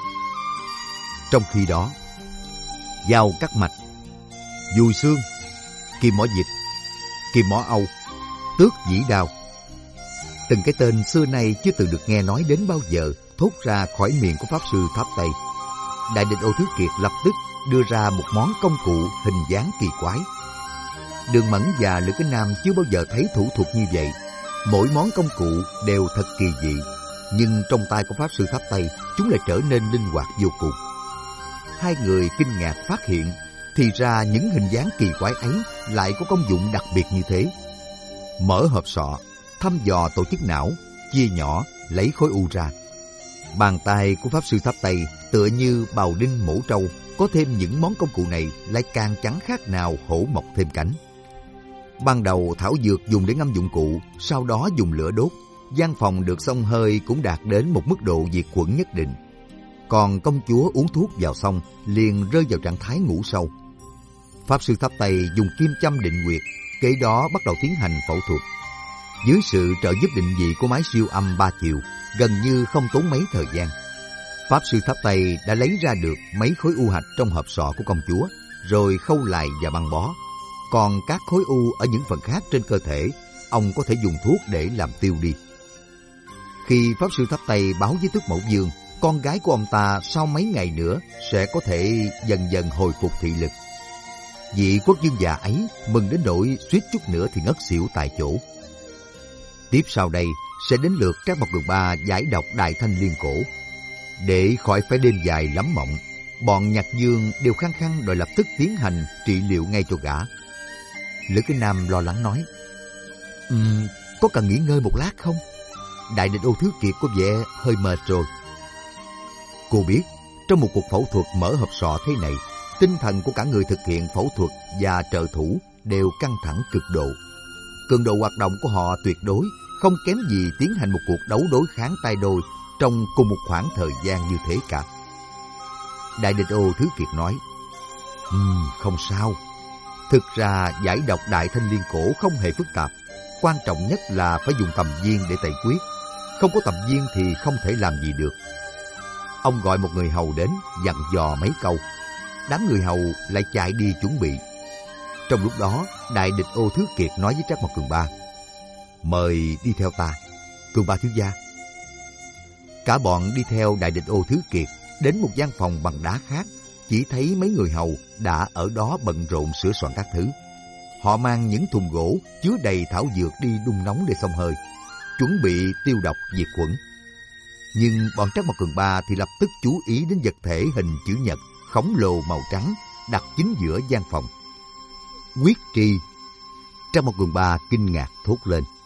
Trong khi đó, dao cắt mạch, dùi xương, kim mỏ dịch, kim mỏ âu, tước dĩ đao, từng cái tên xưa nay chưa từng được nghe nói đến bao giờ thốt ra khỏi miệng của Pháp Sư Tháp Tây. Đại Địch Ô Thứ Kiệt lập tức đưa ra một món công cụ hình dáng kỳ quái. Đường Mẫn và Lữ Cái Nam chưa bao giờ thấy thủ thuật như vậy. Mỗi món công cụ đều thật kỳ dị, nhưng trong tay của Pháp Sư Tháp Tây, chúng lại trở nên linh hoạt vô cùng. Hai người kinh ngạc phát hiện, thì ra những hình dáng kỳ quái ấy lại có công dụng đặc biệt như thế. Mở hộp sọ, thăm dò tổ chức não, chia nhỏ, lấy khối u ra. Bàn tay của Pháp Sư Tháp Tây tựa như bào đinh mổ trâu, có thêm những món công cụ này lại càng chẳng khác nào hổ mọc thêm cánh. Ban đầu thảo dược dùng để ngâm dụng cụ, sau đó dùng lửa đốt, gian phòng được xông hơi cũng đạt đến một mức độ diệt khuẩn nhất định. Còn công chúa uống thuốc vào xong liền rơi vào trạng thái ngủ sâu. Pháp sư tháp Tây dùng kim châm định nguyệt, kế đó bắt đầu tiến hành phẫu thuật. Dưới sự trợ giúp định vị của máy siêu âm ba chiều, gần như không tốn mấy thời gian, Pháp sư tháp Tây đã lấy ra được mấy khối u hạch trong hộp sọ của công chúa, rồi khâu lại và băng bó. Còn các khối u ở những phần khác trên cơ thể, ông có thể dùng thuốc để làm tiêu đi. Khi Pháp sư tháp Tây báo với Tước Mẫu Dương, con gái của ông ta sau mấy ngày nữa sẽ có thể dần dần hồi phục thị lực, vị quốc vương già ấy mừng đến nỗi suýt chút nữa thì ngất xỉu tại chỗ. Tiếp sau đây sẽ đến lượt Trác Mộc Cường Ba giải độc Đại Thanh Liên Cổ. Để khỏi phải đêm dài lắm mộng, bọn Nhạc Dương đều khăng khăng đòi lập tức tiến hành trị liệu ngay cho gã. Lữ Kinh Nam lo lắng nói, um, có cần nghỉ ngơi một lát không? Đại địch Ô Thứ Kiệt có vẻ hơi mệt rồi. Cô biết, trong một cuộc phẫu thuật mở hộp sọ thế này, tinh thần của cả người thực hiện phẫu thuật và trợ thủ đều căng thẳng cực độ. Cường độ hoạt động của họ tuyệt đối không kém gì tiến hành một cuộc đấu đối kháng tay đôi trong cùng một khoảng thời gian như thế cả. Đại địch Ô Thứ Kiệt nói, um, không sao. Thực ra giải độc Đại Thanh Liên Cổ không hề phức tạp. Quan trọng nhất là phải dùng tầm viên để tẩy quyết. Không có tầm viên thì không thể làm gì được. Ông gọi một người hầu đến, dặn dò mấy câu. Đám người hầu lại chạy đi chuẩn bị. Trong lúc đó, Đại địch Ô Thứ Kiệt nói với Trác Mộc Cường Ba, mời đi theo ta, Cường Ba thiếu gia. Cả bọn đi theo Đại địch Ô Thứ Kiệt đến một gian phòng bằng đá khác. Chỉ thấy mấy người hầu đã ở đó bận rộn sửa soạn các thứ. Họ mang những thùng gỗ chứa đầy thảo dược đi đun nóng để xông hơi, chuẩn bị tiêu độc diệt khuẩn. Nhưng bọn Trác Mộc Cường Ba thì lập tức chú ý đến vật thể hình chữ nhật khổng lồ màu trắng đặt chính giữa gian phòng. Quyết tri! Trác Mộc Cường Ba kinh ngạc thốt lên.